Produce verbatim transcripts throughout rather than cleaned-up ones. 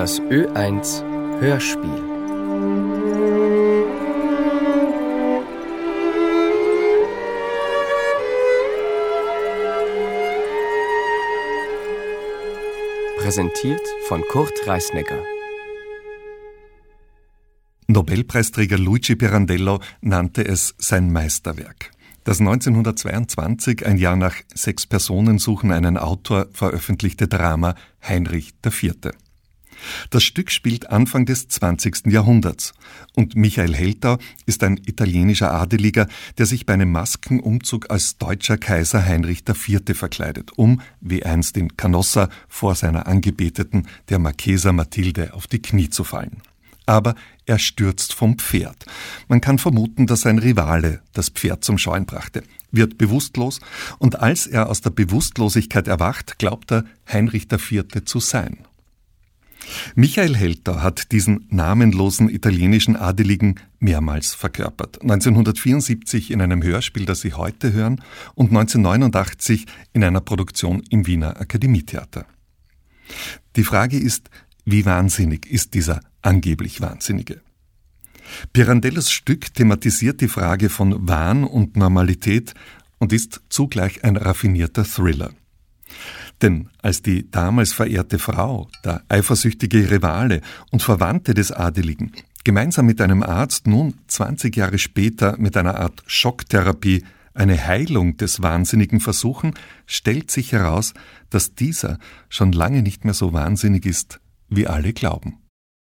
Das Ö eins Hörspiel. Präsentiert von Kurt Reisnecker. Nobelpreisträger Luigi Pirandello nannte es sein Meisterwerk. Das neunzehnhundertzweiundzwanzig, ein Jahr nach Sechs Personen suchen einen Autor, veröffentlichte Drama Heinrich der Vierte. Das Stück spielt Anfang des zwanzigsten Jahrhunderts und Michael Heltau ist ein italienischer Adeliger, der sich bei einem Maskenumzug als deutscher Kaiser Heinrich der Vierte verkleidet, um, wie einst in Canossa, vor seiner Angebeteten, der Marchesa Mathilde, auf die Knie zu fallen. Aber er stürzt vom Pferd. Man kann vermuten, dass sein Rivale das Pferd zum Scheuen brachte, wird bewusstlos und als er aus der Bewusstlosigkeit erwacht, glaubt er, Heinrich der Vierte zu sein. Michael Heltau hat diesen namenlosen italienischen Adeligen mehrmals verkörpert. neunzehnhundertvierundsiebzig in einem Hörspiel, das Sie heute hören, und neunzehnhundertneunundachtzig in einer Produktion im Wiener Akademietheater. Die Frage ist, wie wahnsinnig ist dieser angeblich Wahnsinnige? Pirandellos Stück thematisiert die Frage von Wahn und Normalität und ist zugleich ein raffinierter Thriller. Denn als die damals verehrte Frau, der eifersüchtige Rivale und Verwandte des Adeligen, gemeinsam mit einem Arzt nun zwanzig Jahre später mit einer Art Schocktherapie eine Heilung des Wahnsinnigen versuchen, stellt sich heraus, dass dieser schon lange nicht mehr so wahnsinnig ist, wie alle glauben.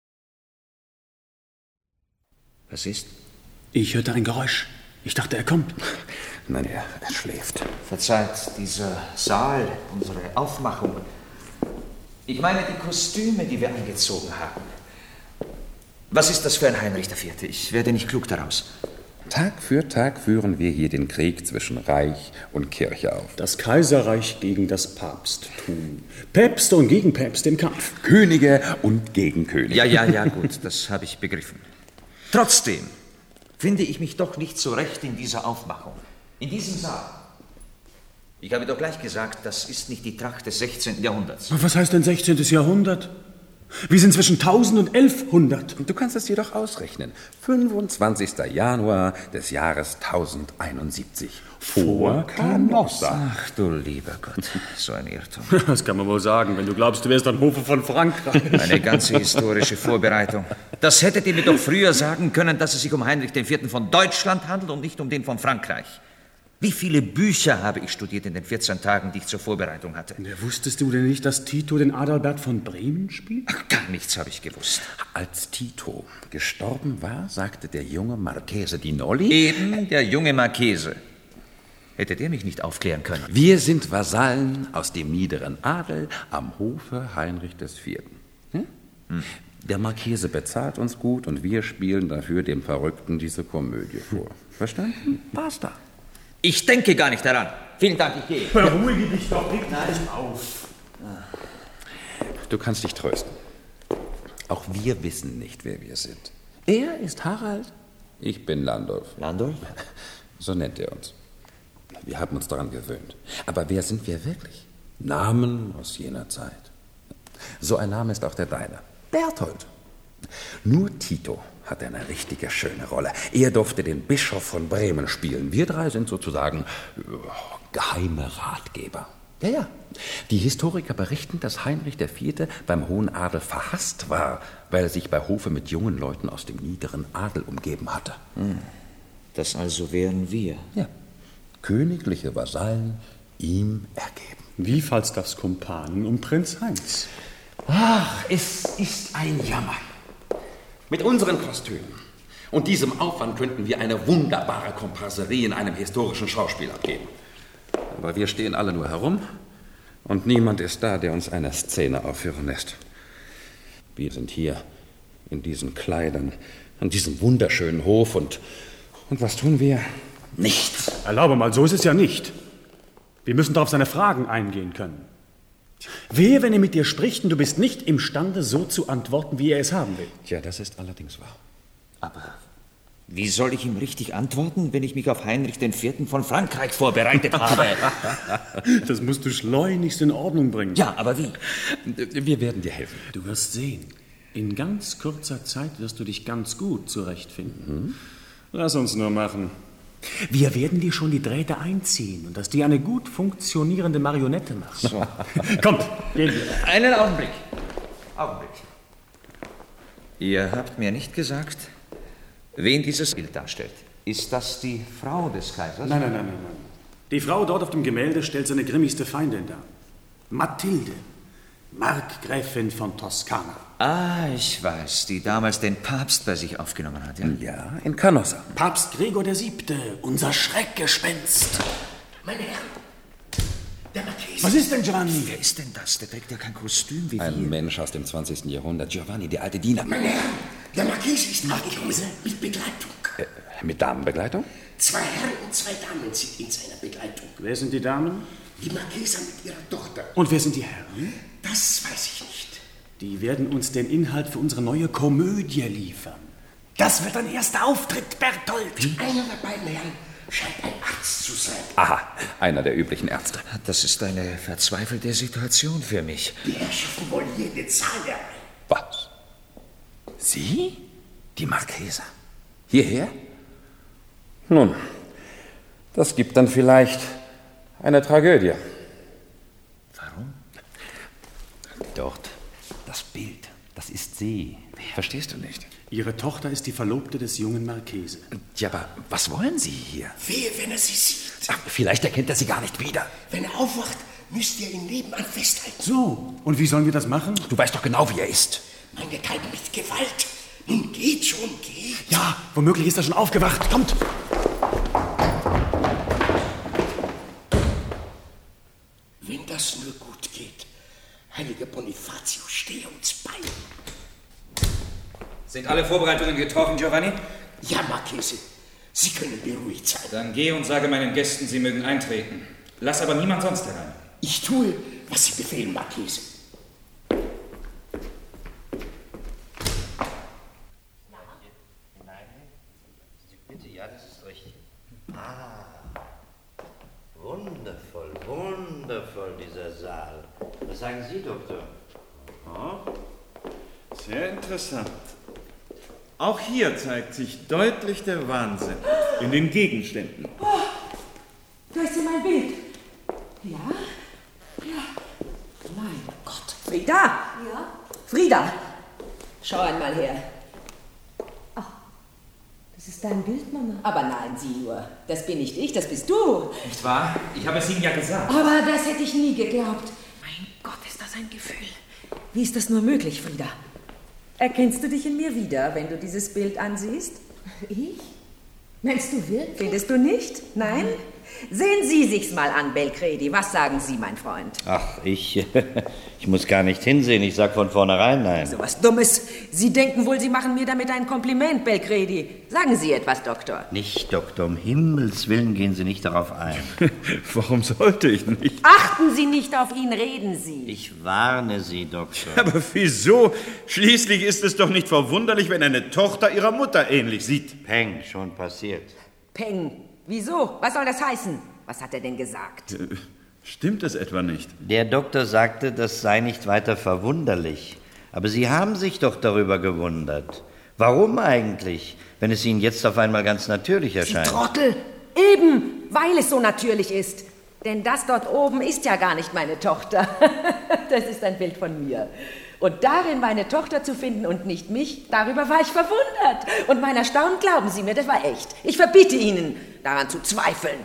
Was ist? Ich hörte ein Geräusch. Ich dachte, er kommt. Nein, er, er schläft. Verzeiht, dieser Saal, unsere Aufmachung. Ich meine die Kostüme, die wir angezogen haben. Was ist das für ein Heinrich der Vierte? Ich werde nicht klug daraus. Tag für Tag führen wir hier den Krieg zwischen Reich und Kirche auf. Das Kaiserreich gegen das Papsttum. Päpste und Gegenpäpste im Kampf. Könige und Gegenkönige. Ja, ja, ja, gut, das habe ich begriffen. Trotzdem finde ich mich doch nicht so recht in dieser Aufmachung. In diesem Saal. Ich habe doch gleich gesagt, das ist nicht die Tracht des sechzehnten Jahrhunderts. Was heißt denn sechzehntes Jahrhundert? Wir sind zwischen tausend und elfhundert. Du kannst es dir doch ausrechnen. fünfundzwanzigsten Januar des Jahres tausendeinundsiebzig. Vor Canossa. Ach du lieber Gott, so ein Irrtum. Das kann man wohl sagen, wenn du glaubst, du wärst am Hofe von Frankreich. Eine ganze historische Vorbereitung. Das hättet ihr mir doch früher sagen können, dass es sich um Heinrich der Vierte von Deutschland handelt und nicht um den von Frankreich. Wie viele Bücher habe ich studiert in den vierzehn Tagen, die ich zur Vorbereitung hatte? Ja, wusstest du denn nicht, dass Tito den Adalbert von Bremen spielt? Ach, gar nichts habe ich gewusst. Als Tito gestorben war, sagte der junge Marchese di Nolli... Eben, der junge Marchese. Hätte der mich nicht aufklären können? Wir sind Vasallen aus dem niederen Adel am Hofe Heinrich des Vierten. Hm? Hm. Der Marchese bezahlt uns gut und wir spielen dafür dem Verrückten diese Komödie vor. Verstanden? Basta. Ich denke gar nicht daran. Vielen Dank, ich gehe. Beruhige dich doch, leg nicht auf. Du kannst dich trösten. Auch wir wissen nicht, wer wir sind. Er ist Harald, ich bin Landolf. Landolf? So nennt er uns. Wir haben uns daran gewöhnt. Aber wer sind wir wirklich? Namen aus jener Zeit. So ein Name ist auch der deine. Berthold. Nur Tito hat eine richtige schöne Rolle. Er durfte den Bischof von Bremen spielen. Wir drei sind sozusagen äh, geheime Ratgeber. Ja, ja. Die Historiker berichten, dass Heinrich der Vierte beim hohen Adel verhasst war, weil er sich bei Hofe mit jungen Leuten aus dem niederen Adel umgeben hatte. Hm. Das also wären wir. Ja. Königliche Vasallen ihm ergeben. Wie Falstaffs Kumpanen um Prinz Heinz. Ach, es ist ein Jammer. Mit unseren Kostümen und diesem Aufwand könnten wir eine wunderbare Komparserie in einem historischen Schauspiel abgeben. Aber wir stehen alle nur herum und niemand ist da, der uns eine Szene aufführen lässt. Wir sind hier in diesen Kleidern, an diesem wunderschönen Hof und, und was tun wir? Nichts. Erlaube mal, so ist es ja nicht. Wir müssen doch auf seine Fragen eingehen können. Wehe, wenn er mit dir spricht und du bist nicht imstande, so zu antworten, wie er es haben will. Ja, das ist allerdings wahr. Aber wie soll ich ihm richtig antworten, wenn ich mich auf Heinrich den Vierten von Frankreich vorbereitet habe? Das musst du schleunigst in Ordnung bringen. Ja, aber wie? Wir werden dir helfen. Du wirst sehen. In ganz kurzer Zeit wirst du dich ganz gut zurechtfinden. Mhm. Lass uns nur machen. Wir werden dir schon die Drähte einziehen und dass dir eine gut funktionierende Marionette machst. So. Kommt, gehen wir. Einen Augenblick. Augenblick. Ihr habt mir nicht gesagt, wen dieses Bild darstellt. Ist das die Frau des Kaisers? Nein, nein, nein, nein, nein. Die Frau dort auf dem Gemälde stellt seine grimmigste Feindin dar. Mathilde, Markgräfin von Toskana. Ah, ich weiß, die damals den Papst bei sich aufgenommen hat, ja? Ja, in Canossa. Papst Gregor der Siebte, unser Schreckgespenst. Meine Herren, der Marchese. Was ist denn, Giovanni? Wer ist denn das? Der trägt ja kein Kostüm wie Ein wir. Mensch aus dem zwanzigsten Jahrhundert. Giovanni, der alte Diener. Meine Herren, der Marchese ist angekommen mit Begleitung. Äh, mit Damenbegleitung? Zwei Herren und zwei Damen sind in seiner Begleitung. Wer sind die Damen? Die Marchesa mit ihrer Tochter. Und wer sind die Herren? Das weiß ich nicht. Die werden uns den Inhalt für unsere neue Komödie liefern. Das wird dein erster Auftritt, Berthold. Einer der beiden Herren scheint ein Arzt zu sein. Aha, einer der üblichen Ärzte. Das ist eine verzweifelte Situation für mich. Die Herrschaften wollen jede Zahl herein. Was? Sie? Die Marchesa? Hierher? Nun, das gibt dann vielleicht eine Tragödie. Warum? Dort, das Bild, das ist sie. Verstehst du nicht? Ihre Tochter ist die Verlobte des jungen Marchese. Ja, aber was wollen Sie hier? Wehe, wenn er sie sieht. Ach, vielleicht erkennt er sie gar nicht wieder. Wenn er aufwacht, müsst ihr ihn nebenan festhalten. So, und wie sollen wir das machen? Du weißt doch genau, wie er ist. Meine Kalben mit Gewalt. Nun geht schon, geht. Ja, womöglich ist er schon aufgewacht. Kommt! Wenn das nur gut geht. Heiliger Bonifatius, stehe uns bei. Sind alle Vorbereitungen getroffen, Giovanni? Ja, Marchese. Sie können beruhigt sein. Dann geh und sage meinen Gästen, sie mögen eintreten. Lass aber niemand sonst herein. Ich tue, was Sie befehlen, Marchese. Bitte, ja, das ist richtig. Ah, wundervoll, wundervoll, dieser Saal. Was sagen Sie, Doktor? Oh, sehr interessant. Auch hier zeigt sich deutlich der Wahnsinn in den Gegenständen. Oh, da ist ja mein Bild. Ja? Ja. Mein Gott. Frieda! Ja? Frieda! Schau einmal her. Ach, das ist dein Bild, Mama. Aber nein, sieh nur. Das bin nicht ich, das bist du. Nicht wahr? Ich habe es Ihnen ja gesagt. Aber das hätte ich nie geglaubt. Mein Gott, ist das ein Gefühl. Wie ist das nur möglich, Frieda? Erkennst du dich in mir wieder, wenn du dieses Bild ansiehst? Ich? Meinst du wirklich? Findest du nicht? Nein? Sehen Sie sich's mal an, Belcredi. Was sagen Sie, mein Freund? Ach, ich, ich muss gar nicht hinsehen. Ich sag von vornherein nein. So was Dummes. Sie denken wohl, Sie machen mir damit ein Kompliment, Belcredi. Sagen Sie etwas, Doktor. Nicht, Doktor. Um Himmels Willen gehen Sie nicht darauf ein. Warum sollte ich nicht? Achten Sie nicht auf ihn, reden Sie. Ich warne Sie, Doktor. Aber wieso? Schließlich ist es doch nicht verwunderlich, wenn eine Tochter ihrer Mutter ähnlich sieht. Peng, schon passiert. Peng. Wieso? Was soll das heißen? Was hat er denn gesagt? Äh, Stimmt es etwa nicht? Der Doktor sagte, das sei nicht weiter verwunderlich. Aber Sie haben sich doch darüber gewundert. Warum eigentlich, wenn es Ihnen jetzt auf einmal ganz natürlich erscheint? Sie Trottel! Eben, weil es so natürlich ist. Denn das dort oben ist ja gar nicht meine Tochter. Das ist ein Bild von mir. Und darin meine Tochter zu finden und nicht mich, darüber war ich verwundert. Und mein Erstaunen, glauben Sie mir, das war echt. Ich verbiete Ihnen, daran zu zweifeln.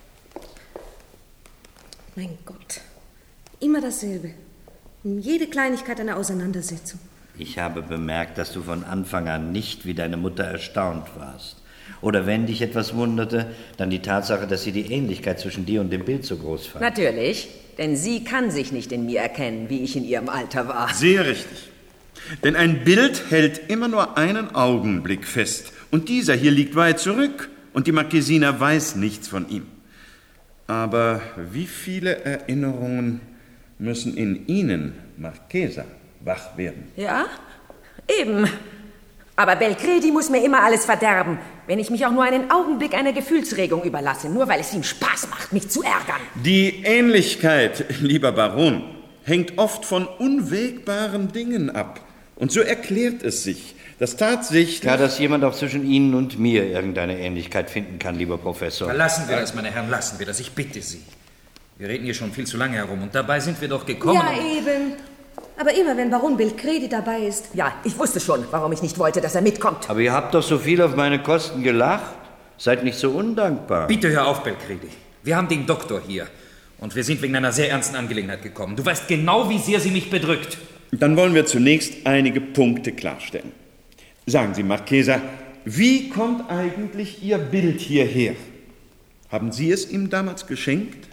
Mein Gott, immer dasselbe. Um jede Kleinigkeit eine Auseinandersetzung. Ich habe bemerkt, dass du von Anfang an nicht wie deine Mutter erstaunt warst. Oder wenn dich etwas wunderte, dann die Tatsache, dass sie die Ähnlichkeit zwischen dir und dem Bild so groß fand. Natürlich, denn sie kann sich nicht in mir erkennen, wie ich in ihrem Alter war. Sehr richtig. Denn ein Bild hält immer nur einen Augenblick fest. Und dieser hier liegt weit zurück. Und die Marquesina weiß nichts von ihm. Aber wie viele Erinnerungen müssen in Ihnen, Marchesa, wach werden? Ja, eben. Aber Belcredi muss mir immer alles verderben, wenn ich mich auch nur einen Augenblick einer Gefühlsregung überlasse, nur weil es ihm Spaß macht, mich zu ärgern. Die Ähnlichkeit, lieber Baron, hängt oft von unwägbaren Dingen ab. Und so erklärt es sich, dass tatsächlich... Ja, dass jemand auch zwischen Ihnen und mir irgendeine Ähnlichkeit finden kann, lieber Professor. Ja, lassen wir das, meine Herren, lassen wir das. Ich bitte Sie. Wir reden hier schon viel zu lange herum und dabei sind wir doch gekommen... Ja, eben. Aber immer, wenn Baron Belcredi dabei ist... Ja, ich wusste schon, warum ich nicht wollte, dass er mitkommt. Aber ihr habt doch so viel auf meine Kosten gelacht. Seid nicht so undankbar. Bitte hör auf, Belcredi. Wir haben den Doktor hier. Und wir sind wegen einer sehr ernsten Angelegenheit gekommen. Du weißt genau, wie sehr sie mich bedrückt. Dann wollen wir zunächst einige Punkte klarstellen. Sagen Sie, Marchesa, wie kommt eigentlich Ihr Bild hierher? Haben Sie es ihm damals geschenkt?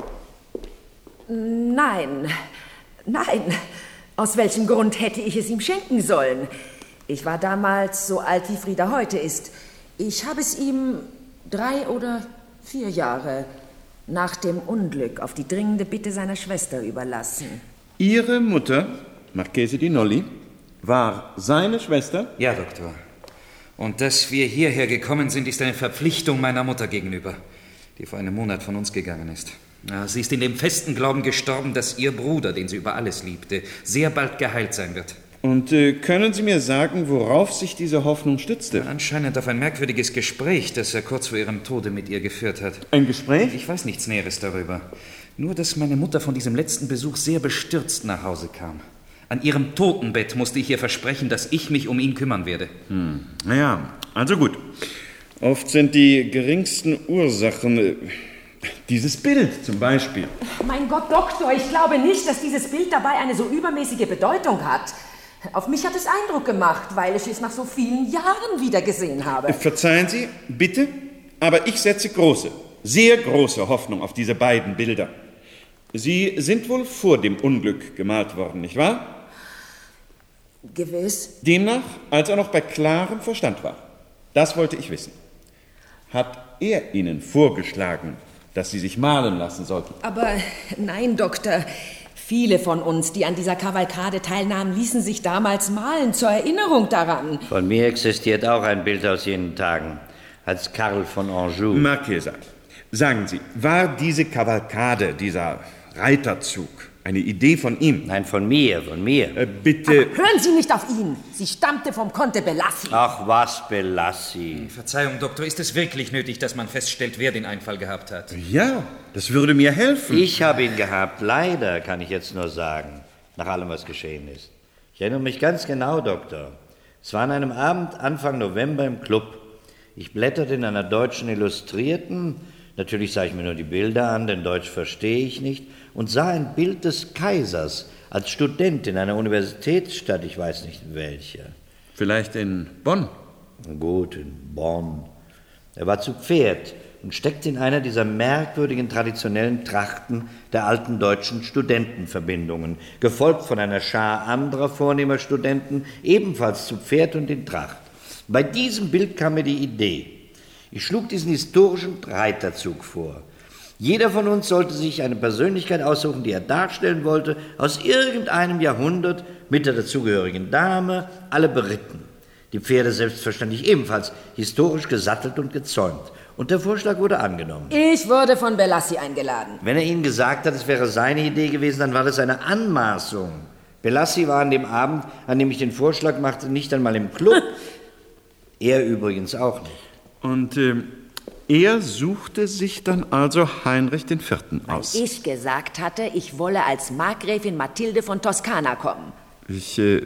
Nein, nein. Aus welchem Grund hätte ich es ihm schenken sollen? Ich war damals so alt, wie Frieda heute ist. Ich habe es ihm drei oder vier Jahre nach dem Unglück auf die dringende Bitte seiner Schwester überlassen. Ihre Mutter, Marchese di Nolli, war seine Schwester? Ja, Doktor. Und dass wir hierher gekommen sind, ist eine Verpflichtung meiner Mutter gegenüber, die vor einem Monat von uns gegangen ist. Ja, sie ist in dem festen Glauben gestorben, dass ihr Bruder, den sie über alles liebte, sehr bald geheilt sein wird. Und äh, können Sie mir sagen, worauf sich diese Hoffnung stützte? Anscheinend auf ein merkwürdiges Gespräch, das er kurz vor ihrem Tode mit ihr geführt hat. Ein Gespräch? Ich weiß nichts Näheres darüber. Nur, dass meine Mutter von diesem letzten Besuch sehr bestürzt nach Hause kam. An ihrem Totenbett musste ich ihr versprechen, dass ich mich um ihn kümmern werde. Hm. Naja, also gut. Oft sind die geringsten Ursachen... Äh, dieses Bild zum Beispiel. Mein Gott, Doktor, ich glaube nicht, dass dieses Bild dabei eine so übermäßige Bedeutung hat. Auf mich hat es Eindruck gemacht, weil ich es nach so vielen Jahren wieder gesehen habe. Verzeihen Sie, bitte, aber ich setze große, sehr große Hoffnung auf diese beiden Bilder. Sie sind wohl vor dem Unglück gemalt worden, nicht wahr? Gewiss. Demnach, als er noch bei klarem Verstand war. Das wollte ich wissen. Hat er Ihnen vorgeschlagen, dass Sie sich malen lassen sollten? Aber nein, Doktor. Viele von uns, die an dieser Kavalkade teilnahmen, ließen sich damals malen, zur Erinnerung daran. Von mir existiert auch ein Bild aus jenen Tagen, als Karl von Anjou. Marchesa, sagen Sie, war diese Kavalkade, dieser Reiterzug, eine Idee von ihm? Nein, von mir, von mir. Äh, bitte... Ach, hören Sie nicht auf ihn. Sie stammte vom Conte Bellassi. Ach, was, Bellassi? Verzeihung, Doktor, ist es wirklich nötig, dass man feststellt, wer den Einfall gehabt hat? Ja, das würde mir helfen. Ich habe ihn gehabt, leider, kann ich jetzt nur sagen, nach allem, was geschehen ist. Ich erinnere mich ganz genau, Doktor. Es war an einem Abend Anfang November im Club. Ich blätterte in einer deutschen Illustrierten. Natürlich sah ich mir nur die Bilder an, denn Deutsch verstehe ich nicht. Und sah ein Bild des Kaisers als Student in einer Universitätsstadt, ich weiß nicht in welcher. Vielleicht in Bonn? Gut, in Bonn. Er war zu Pferd und steckte in einer dieser merkwürdigen traditionellen Trachten der alten deutschen Studentenverbindungen, gefolgt von einer Schar anderer vornehmer Studenten, ebenfalls zu Pferd und in Tracht. Bei diesem Bild kam mir die Idee. Ich schlug diesen historischen Reiterzug vor. Jeder von uns sollte sich eine Persönlichkeit aussuchen, die er darstellen wollte, aus irgendeinem Jahrhundert mit der dazugehörigen Dame, alle beritten. Die Pferde selbstverständlich ebenfalls, historisch gesattelt und gezäumt. Und der Vorschlag wurde angenommen. Ich wurde von Bellassi eingeladen. Wenn er Ihnen gesagt hat, es wäre seine Idee gewesen, dann war das eine Anmaßung. Bellassi war an dem Abend, an dem ich den Vorschlag machte, nicht einmal im Club. Er übrigens auch nicht. Und äh, er suchte sich dann also Heinrich den Vierten aus. Weil ich gesagt hatte, ich wolle als Markgräfin Mathilde von Toskana kommen. Ich, äh,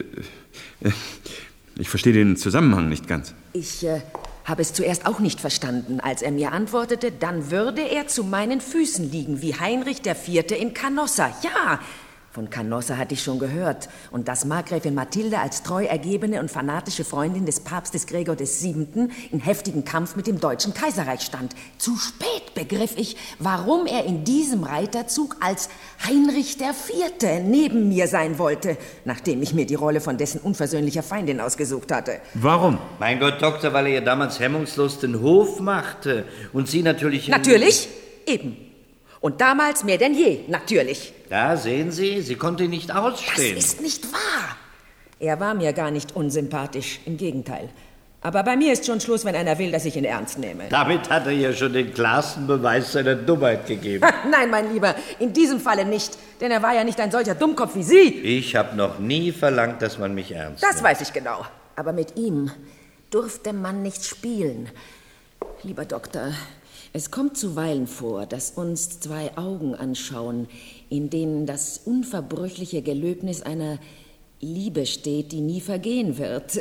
ich verstehe den Zusammenhang nicht ganz. Ich äh, habe es zuerst auch nicht verstanden. Als er mir antwortete, dann würde er zu meinen Füßen liegen, wie Heinrich der Vierte in Canossa. Ja, von Canossa hatte ich schon gehört. Und dass Markgräfin Mathilde als treu ergebene und fanatische Freundin des Papstes Gregor des Siebenten in heftigen Kampf mit dem Deutschen Kaiserreich stand. Zu spät begriff ich, warum er in diesem Reiterzug als Heinrich der Vierte neben mir sein wollte, nachdem ich mir die Rolle von dessen unversöhnlicher Feindin ausgesucht hatte. Warum? Mein Gott, Doktor, weil er ihr damals hemmungslos den Hof machte und sie natürlich... Natürlich, eben. Und damals mehr denn je, natürlich. Da sehen Sie, sie konnte ihn nicht ausstehen. Das ist nicht wahr. Er war mir gar nicht unsympathisch, im Gegenteil. Aber bei mir ist schon Schluss, wenn einer will, dass ich ihn ernst nehme. Damit hat er ja schon den klarsten Beweis seiner Dummheit gegeben. Nein, mein Lieber, in diesem Falle nicht. Denn er war ja nicht ein solcher Dummkopf wie Sie. Ich habe noch nie verlangt, dass man mich ernst nimmt. Das weiß ich genau. Aber mit ihm durfte man nicht spielen. Lieber Doktor, es kommt zuweilen vor, dass uns zwei Augen anschauen, in denen das unverbrüchliche Gelöbnis einer Liebe steht, die nie vergehen wird.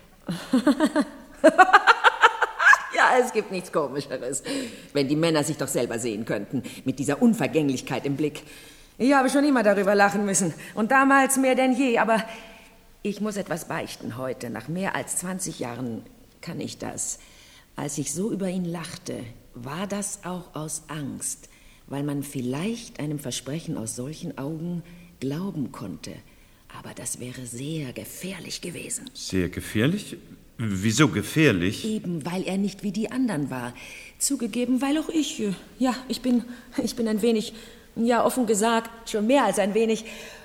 Ja, es gibt nichts Komischeres. Wenn die Männer sich doch selber sehen könnten, mit dieser Unvergänglichkeit im Blick. Ich habe schon immer darüber lachen müssen. Und damals mehr denn je. Aber ich muss etwas beichten heute. Nach mehr als zwanzig Jahren kann ich das. Als ich so über ihn lachte, war das auch aus Angst, weil man vielleicht einem Versprechen aus solchen Augen glauben konnte. Aber das wäre sehr gefährlich gewesen. Sehr gefährlich? Wieso gefährlich? Eben, weil er nicht wie die anderen war. Zugegeben, weil auch ich, ja, ich bin, ich bin ein wenig, ja, offen gesagt, schon mehr als ein wenig,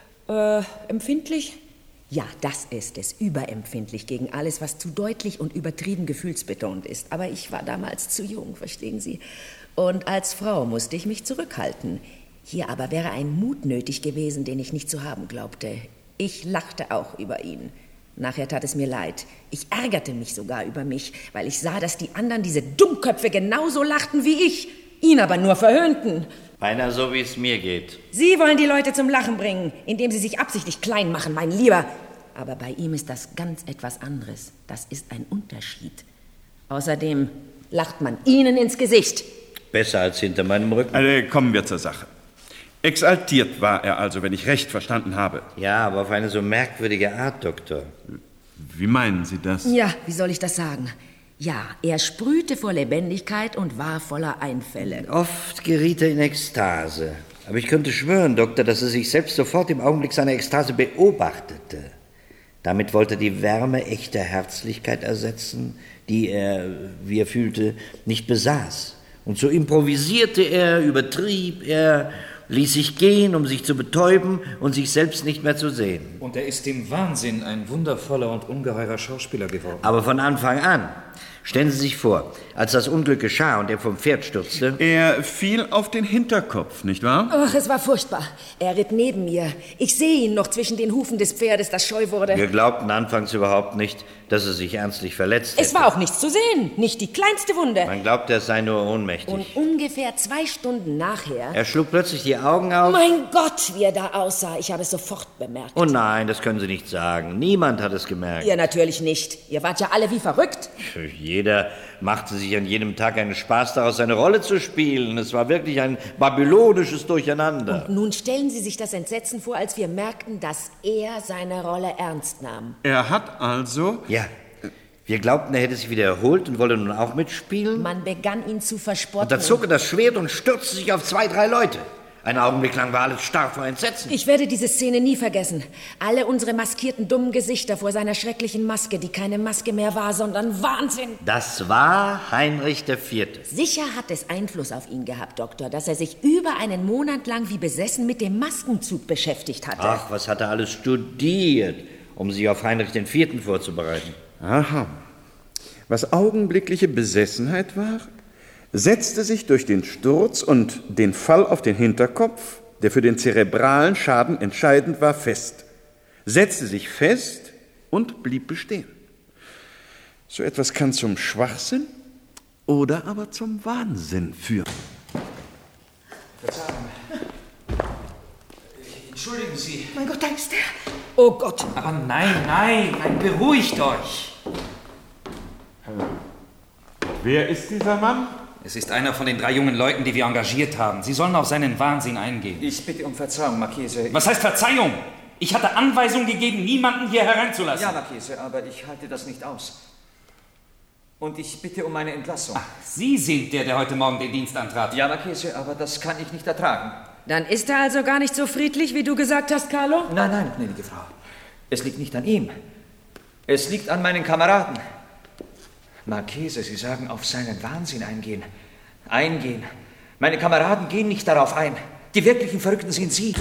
äh, empfindlich. Ja, das ist es, überempfindlich gegen alles, was zu deutlich und übertrieben gefühlsbetont ist. Aber ich war damals zu jung, verstehen Sie. Und als Frau musste ich mich zurückhalten. Hier aber wäre ein Mut nötig gewesen, den ich nicht zu haben glaubte. Ich lachte auch über ihn. Nachher tat es mir leid. Ich ärgerte mich sogar über mich, weil ich sah, dass die anderen, diese Dummköpfe, genauso lachten wie ich, ihn aber nur verhöhnten. Beinahe so, wie es mir geht. Sie wollen die Leute zum Lachen bringen, indem sie sich absichtlich klein machen, mein Lieber. Aber bei ihm ist das ganz etwas anderes. Das ist ein Unterschied. Außerdem lacht man Ihnen ins Gesicht. Besser als hinter meinem Rücken. Also, kommen wir zur Sache. Exaltiert war er also, wenn ich recht verstanden habe. Ja, aber auf eine so merkwürdige Art, Doktor. Wie meinen Sie das? Ja, wie soll ich das sagen? Ja, er sprühte vor Lebendigkeit und war voller Einfälle. Oft geriet er in Ekstase. Aber ich könnte schwören, Doktor, dass er sich selbst sofort im Augenblick seiner Ekstase beobachtete. Damit wollte er die Wärme echter Herzlichkeit ersetzen, die er, wie er fühlte, nicht besaß. Und so improvisierte er, übertrieb er, ließ sich gehen, um sich zu betäuben und sich selbst nicht mehr zu sehen. Und er ist im Wahnsinn ein wundervoller und ungeheurer Schauspieler geworden. Aber von Anfang an. Stellen Sie sich vor, als das Unglück geschah und er vom Pferd stürzte. Er fiel auf den Hinterkopf, nicht wahr? Ach, es war furchtbar. Er ritt neben mir. Ich sehe ihn noch zwischen den Hufen des Pferdes, das scheu wurde. Wir glaubten anfangs überhaupt nicht, dass er sich ernstlich verletzt hätte. Es war auch nichts zu sehen, nicht die kleinste Wunde. Man glaubte, er sei nur ohnmächtig. Und ungefähr zwei Stunden nachher... Er schlug plötzlich die Augen auf. Mein Gott, wie er da aussah. Ich habe es sofort bemerkt. Oh nein, das können Sie nicht sagen. Niemand hat es gemerkt. Ihr natürlich nicht. Ihr wart ja alle wie verrückt. Jeder machte sich an jedem Tag einen Spaß daraus, seine Rolle zu spielen. Es war wirklich ein babylonisches Durcheinander. Und nun stellen Sie sich das Entsetzen vor, als wir merkten, dass er seine Rolle ernst nahm. Er hat also... Ja, wir glaubten, er hätte sich wieder erholt und wolle nun auch mitspielen. Man begann ihn zu verspotten. Und da zog er das Schwert und stürzte sich auf zwei, drei Leute. Einen Augenblick lang war alles starr vor Entsetzen. Ich werde diese Szene nie vergessen. Alle unsere maskierten, dummen Gesichter vor seiner schrecklichen Maske, die keine Maske mehr war, sondern Wahnsinn. Das war Heinrich der Vierte. Sicher hat es Einfluss auf ihn gehabt, Doktor, dass er sich über einen Monat lang wie besessen mit dem Maskenzug beschäftigt hatte. Ach, was hat er alles studiert, um sich auf Heinrich den Vierten vorzubereiten. Aha. Was augenblickliche Besessenheit war, setzte sich durch den Sturz und den Fall auf den Hinterkopf, der für den zerebralen Schaden entscheidend war, fest. Setzte sich fest und blieb bestehen. So etwas kann zum Schwachsinn oder aber zum Wahnsinn führen. Verzeihung. Entschuldigen Sie. Mein Gott, da ist er. Oh Gott. Aber nein, nein, nein, beruhigt euch. Wer ist dieser Mann? Es ist einer von den drei jungen Leuten, die wir engagiert haben. Sie sollen auf seinen Wahnsinn eingehen. Ich bitte um Verzeihung, Marchese. Was heißt Verzeihung? Ich hatte Anweisung gegeben, niemanden hier hereinzulassen. Ja, Marchese, aber ich halte das nicht aus. Und ich bitte um meine Entlassung. Ach, Sie sind der, der heute Morgen den Dienst antrat. Ja, Marchese, aber das kann ich nicht ertragen. Dann ist er also gar nicht so friedlich, wie du gesagt hast, Carlo? Nein, nein, gnädige Frau. Es liegt nicht an ihm. Es liegt an meinen Kameraden. Marchese, Sie sagen, auf seinen Wahnsinn eingehen. Eingehen. Meine Kameraden gehen nicht darauf ein. Die wirklichen Verrückten sind Sie.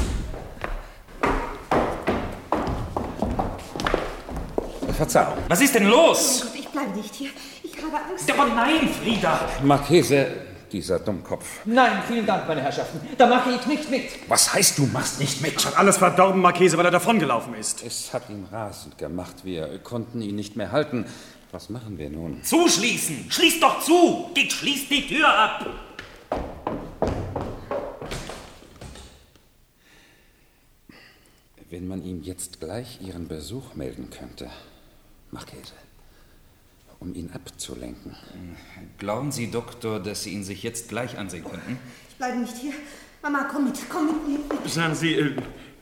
Verzeihung. Was ist denn los? Oh Gott, ich bleibe nicht hier. Ich habe Angst. Aber nein, Frieda! Marchese, dieser Dummkopf. Nein, vielen Dank, meine Herrschaften. Da mache ich nicht mit. Was heißt, du machst nicht mit? Hat alles verdorben, Marchese, weil er davongelaufen ist. Es hat ihn rasend gemacht. Wir konnten ihn nicht mehr halten. Was machen wir nun? Zuschließen! Schließt doch zu! Geht, schließt die Tür ab! Wenn man ihm jetzt gleich Ihren Besuch melden könnte, Marchese, um ihn abzulenken. Glauben Sie, Doktor, dass Sie ihn sich jetzt gleich ansehen könnten? Ich bleibe nicht hier. Mama, komm mit, komm mit mir. Mit. Sagen Sie, äh,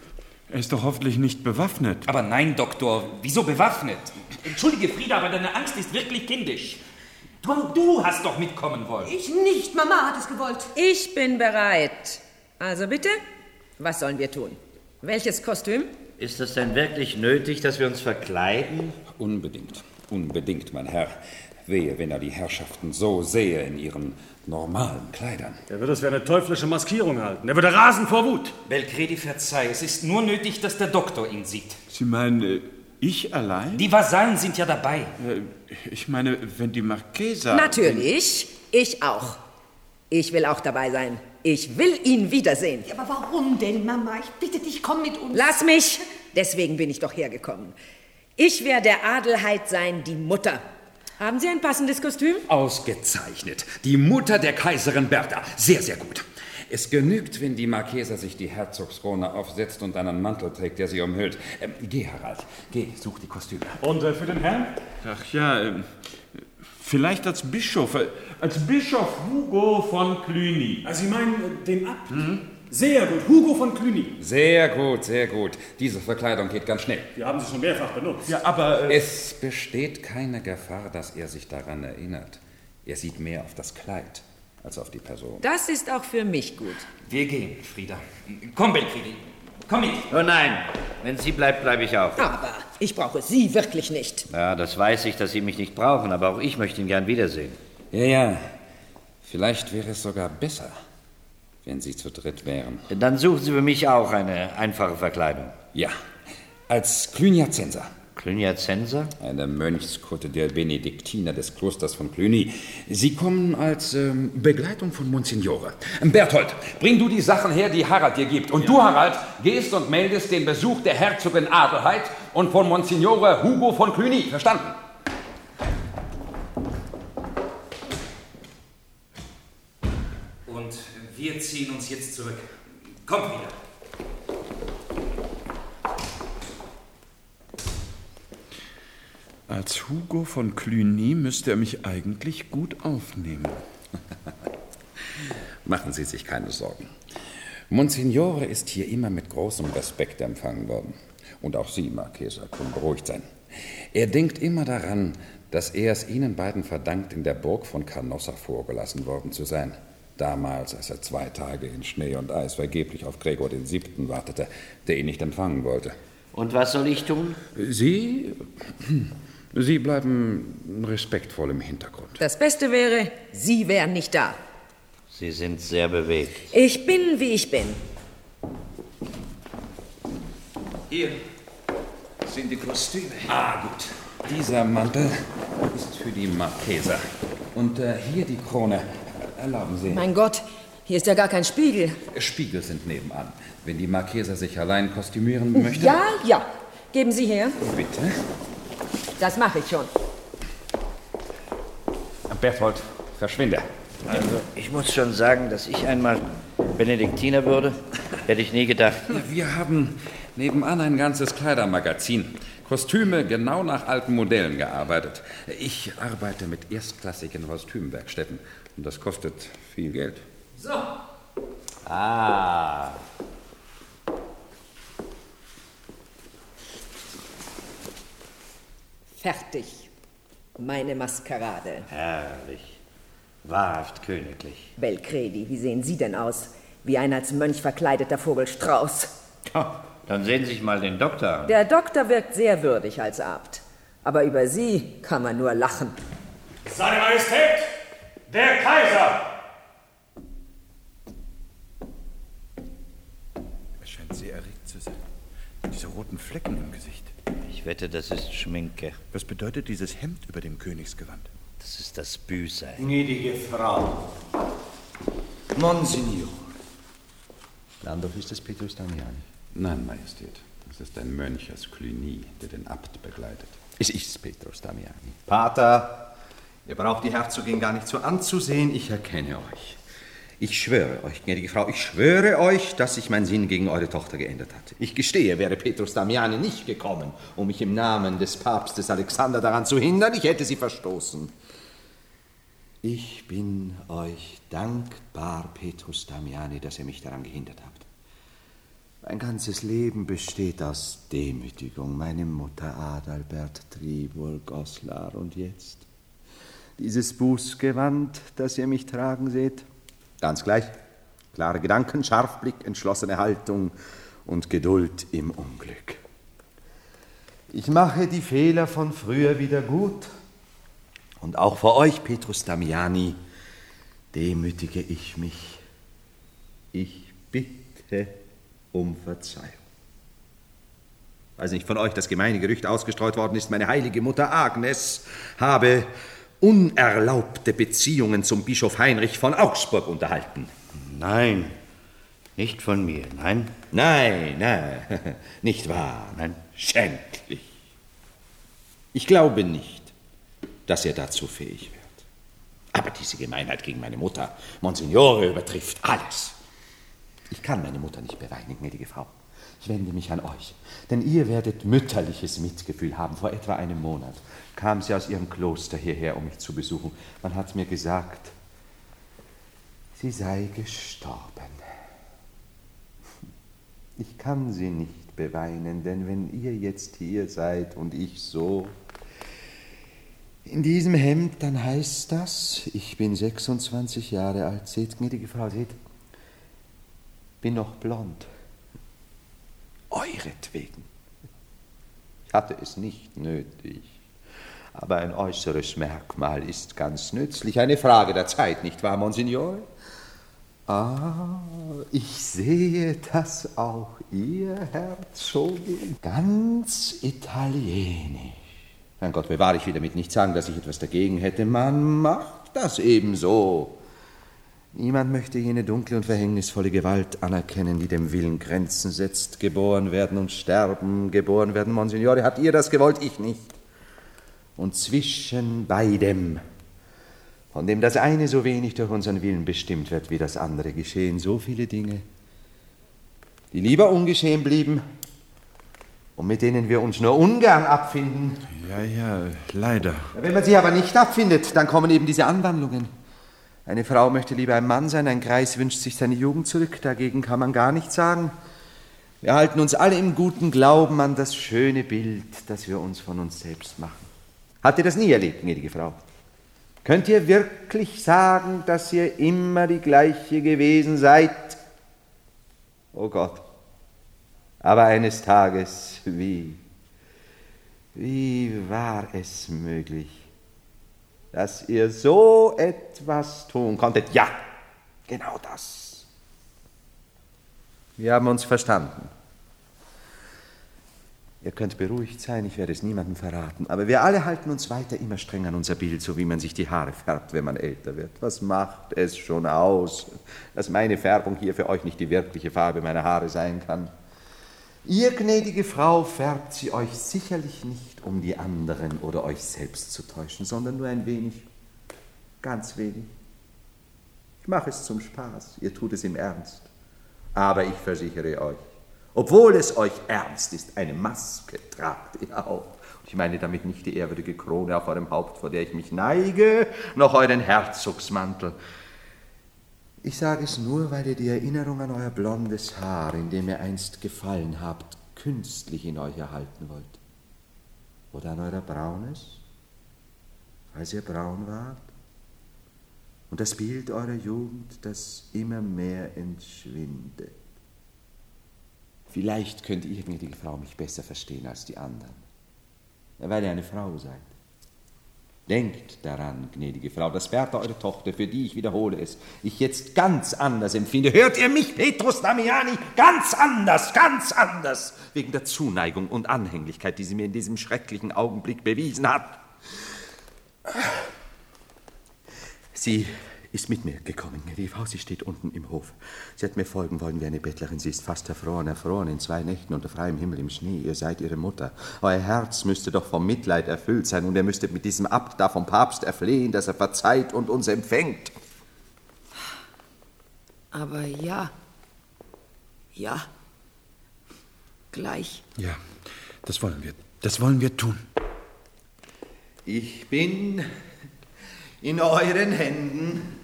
er ist doch hoffentlich nicht bewaffnet. Aber nein, Doktor, wieso bewaffnet? Entschuldige, Frieda, aber deine Angst ist wirklich kindisch. Du, du hast doch mitkommen wollen. Ich nicht, Mama hat es gewollt. Ich bin bereit. Also bitte, was sollen wir tun? Welches Kostüm? Ist es denn wirklich nötig, dass wir uns verkleiden? Unbedingt, unbedingt, mein Herr. Wehe, wenn er die Herrschaften so sehe in ihren normalen Kleidern. Er wird es für eine teuflische Maskierung halten. Er würde rasen vor Wut. Belcredi, verzeih, es ist nur nötig, dass der Doktor ihn sieht. Sie meinen, äh, ich allein? Die Vasallen sind ja dabei. Äh, ich meine, wenn die Marchesa... Natürlich, ich auch. Ich will auch dabei sein. Ich will ihn wiedersehen. Ja, aber warum denn, Mama? Ich bitte dich, komm mit uns. Lass mich! Deswegen bin ich doch hergekommen. Ich werde der Adelheid sein, die Mutter. Haben Sie ein passendes Kostüm? Ausgezeichnet. Die Mutter der Kaiserin Bertha. Sehr, sehr gut. Es genügt, wenn die Marchesa sich die Herzogskrone aufsetzt und einen Mantel trägt, der sie umhüllt. Ähm, geh, Harald, geh, such die Kostüme. Und äh, für den Herrn? Ach ja, äh, vielleicht als Bischof. Äh, als Bischof Hugo von Cluny. Also Sie meinen äh, den Abt? Mhm. Sehr gut, Hugo von Cluny. Sehr gut, sehr gut. Diese Verkleidung geht ganz schnell. Wir haben sie schon mehrfach benutzt. Ja, aber... Äh, es besteht keine Gefahr, dass er sich daran erinnert. Er sieht mehr auf das Kleid als auf die Person. Das ist auch für mich gut. Wir gehen, Frieda. Komm, Belcredi. Komm mit. Oh nein, wenn sie bleibt, bleibe ich auch. Aber ich brauche Sie wirklich nicht. Ja, das weiß ich, dass Sie mich nicht brauchen, aber auch ich möchte ihn gern wiedersehen. Ja, ja. Vielleicht wäre es sogar besser, wenn Sie zu dritt wären. Dann suchen Sie für mich auch eine einfache Verkleidung. Ja, als Cluniacenser. Cluniacenser? Eine Mönchskutte der Benediktiner des Klosters von Cluny. Sie kommen als ähm, Begleitung von Monsignore. Berthold, bring du die Sachen her, die Harald dir gibt. Und ja. Du, Harald, gehst und meldest den Besuch der Herzogin Adelheid und von Monsignore Hugo von Cluny. Verstanden? Und wir ziehen uns jetzt zurück. Kommt wieder. Als Hugo von Cluny müsste er mich eigentlich gut aufnehmen. Machen Sie sich keine Sorgen. Monsignore ist hier immer mit großem Respekt empfangen worden. Und auch Sie, Marchesa, können beruhigt sein. Er denkt immer daran, dass er es Ihnen beiden verdankt, in der Burg von Canossa vorgelassen worden zu sein. Damals, als er zwei Tage in Schnee und Eis vergeblich auf Gregor den Siebten wartete, der ihn nicht empfangen wollte. Und was soll ich tun? Sie... Sie bleiben respektvoll im Hintergrund. Das Beste wäre, Sie wären nicht da. Sie sind sehr bewegt. Ich bin, wie ich bin. Hier sind die Kostüme. Ah, gut. Dieser Mantel ist für die Marchesa. Und äh, hier die Krone. Erlauben Sie. Mein Gott, hier ist ja gar kein Spiegel. Spiegel sind nebenan. Wenn die Marchesa sich allein kostümieren möchte... Ja, ja. Geben Sie her. Bitte. Das mache ich schon. Berthold, verschwinde. Also, ich muss schon sagen, dass ich einmal Benediktiner würde, hätte ich nie gedacht. Wir haben nebenan ein ganzes Kleidermagazin. Kostüme genau nach alten Modellen gearbeitet. Ich arbeite mit erstklassigen Kostümwerkstätten und das kostet viel Geld. So. Ah. Fertig. Meine Maskerade. Herrlich. Wahrhaft königlich. Belcredi, wie sehen Sie denn aus? Wie ein als Mönch verkleideter Vogelstrauß. Oh, dann sehen Sie sich mal den Doktor an. Der Doktor wirkt sehr würdig als Abt. Aber über Sie kann man nur lachen. Seine Majestät, der Kaiser! Er scheint sehr erregt zu sein. Diese roten Flecken im Gesicht. Ich ich wette, das ist Schminke. Was bedeutet dieses Hemd über dem Königsgewand? Das ist das Büßei. Gnädige Frau. Monsignor. Landolf, ist das Petrus Damiani? Nein, Majestät. Das ist ein Mönch aus Cluny, der den Abt begleitet. Es ist Petrus Damiani. Pater, ihr braucht die Herzogin gar nicht so anzusehen. Ich erkenne euch. Ich schwöre euch, gnädige Frau, ich schwöre euch, dass sich mein Sinn gegen eure Tochter geändert hat. Ich gestehe, wäre Petrus Damiani nicht gekommen, um mich im Namen des Papstes Alexander daran zu hindern, ich hätte sie verstoßen. Ich bin euch dankbar, Petrus Damiani, dass ihr mich daran gehindert habt. Mein ganzes Leben besteht aus Demütigung. Meine Mutter Adalbert trieb wohl Goslar und jetzt dieses Bußgewand, das ihr mich tragen seht. Ganz gleich. Klare Gedanken, Scharfblick, entschlossene Haltung und Geduld im Unglück. Ich mache die Fehler von früher wieder gut. Und auch vor euch, Petrus Damiani, demütige ich mich. Ich bitte um Verzeihung. Weiß nicht von euch das gemeine Gerücht ausgestreut worden ist, meine heilige Mutter Agnes habe unerlaubte Beziehungen zum Bischof Heinrich von Augsburg unterhalten. Nein, nicht von mir, nein. Nein, nein, nicht wahr, nein, schändlich. Ich glaube nicht, dass er dazu fähig wird. Aber diese Gemeinheit gegen meine Mutter, Monsignore, übertrifft alles. Ich kann meine Mutter nicht beweinen, gnädige Frau. Ich wende mich an euch, denn ihr werdet mütterliches Mitgefühl haben. Vor etwa einem Monat kam sie aus ihrem Kloster hierher, um mich zu besuchen. Man hat mir gesagt, sie sei gestorben. Ich kann sie nicht beweinen, denn wenn ihr jetzt hier seid und ich so in diesem Hemd, dann heißt das, ich bin sechsundzwanzig Jahre alt. Seht, gnädige Frau, seht, bin noch blond. Euretwegen. Ich hatte es nicht nötig. Aber ein äußeres Merkmal ist ganz nützlich. Eine Frage der Zeit, nicht wahr, Monsignore? Ah, ich sehe, dass auch Ihr Herzogin ganz italienisch. Mein Gott, bewahre, ich will damit nicht sagen, dass ich etwas dagegen hätte. Man macht das ebenso. Niemand möchte jene dunkle und verhängnisvolle Gewalt anerkennen, die dem Willen Grenzen setzt. Geboren werden und sterben, geboren werden, Monsignore. Habt ihr das gewollt? Ich nicht. Und zwischen beidem, von dem das eine so wenig durch unseren Willen bestimmt wird wie das andere, geschehen so viele Dinge, die lieber ungeschehen blieben und mit denen wir uns nur ungern abfinden. Ja, ja, leider. Wenn man sie aber nicht abfindet, dann kommen eben diese Anwandlungen. Eine Frau möchte lieber ein Mann sein, ein Greis wünscht sich seine Jugend zurück, dagegen kann man gar nichts sagen. Wir halten uns alle im guten Glauben an das schöne Bild, das wir uns von uns selbst machen. Habt ihr das nie erlebt, gnädige Frau? Könnt ihr wirklich sagen, dass ihr immer die gleiche gewesen seid? Oh Gott. Aber eines Tages, wie, wie war es möglich, dass ihr so etwas tun konntet? Ja, genau das. Wir haben uns verstanden. Ihr könnt beruhigt sein, ich werde es niemandem verraten. Aber wir alle halten uns weiter immer streng an unser Bild, so wie man sich die Haare färbt, wenn man älter wird. Was macht es schon aus, dass meine Färbung hier für euch nicht die wirkliche Farbe meiner Haare sein kann? Ihr, gnädige Frau, färbt sie euch sicherlich nicht, um die anderen oder euch selbst zu täuschen, sondern nur ein wenig, ganz wenig. Ich mache es zum Spaß, ihr tut es im Ernst. Aber ich versichere euch, obwohl es euch ernst ist, eine Maske tragt ihr auf. Ich meine damit nicht die ehrwürdige Krone auf eurem Haupt, vor der ich mich neige, noch euren Herzogsmantel. Ich sage es nur, weil ihr die Erinnerung an euer blondes Haar, in dem ihr einst gefallen habt, künstlich in euch erhalten wollt. Oder an euer Braunes, als ihr braun wart. Und das Bild eurer Jugend, das immer mehr entschwindet. Vielleicht könnt ihr, gnädige Frau, mich besser verstehen als die anderen, weil ihr eine Frau seid. Denkt daran, gnädige Frau, dass Bertha, eure Tochter, für die ich wiederhole es, ich jetzt ganz anders empfinde. Hört ihr mich, Petrus Damiani? Ganz anders, ganz anders. Wegen der Zuneigung und Anhänglichkeit, die sie mir in diesem schrecklichen Augenblick bewiesen hat. Sie ist mit mir gekommen, gnädige Frau. Sie steht unten im Hof. Sie hat mir folgen wollen wie eine Bettlerin. Sie ist fast erfroren, erfroren in zwei Nächten unter freiem Himmel im Schnee. Ihr seid ihre Mutter. Euer Herz müsste doch vom Mitleid erfüllt sein und ihr müsstet mit diesem Abt da vom Papst erflehen, dass er verzeiht und uns empfängt. Aber ja, ja, gleich. Ja, das wollen wir, das wollen wir tun. Ich bin in euren Händen.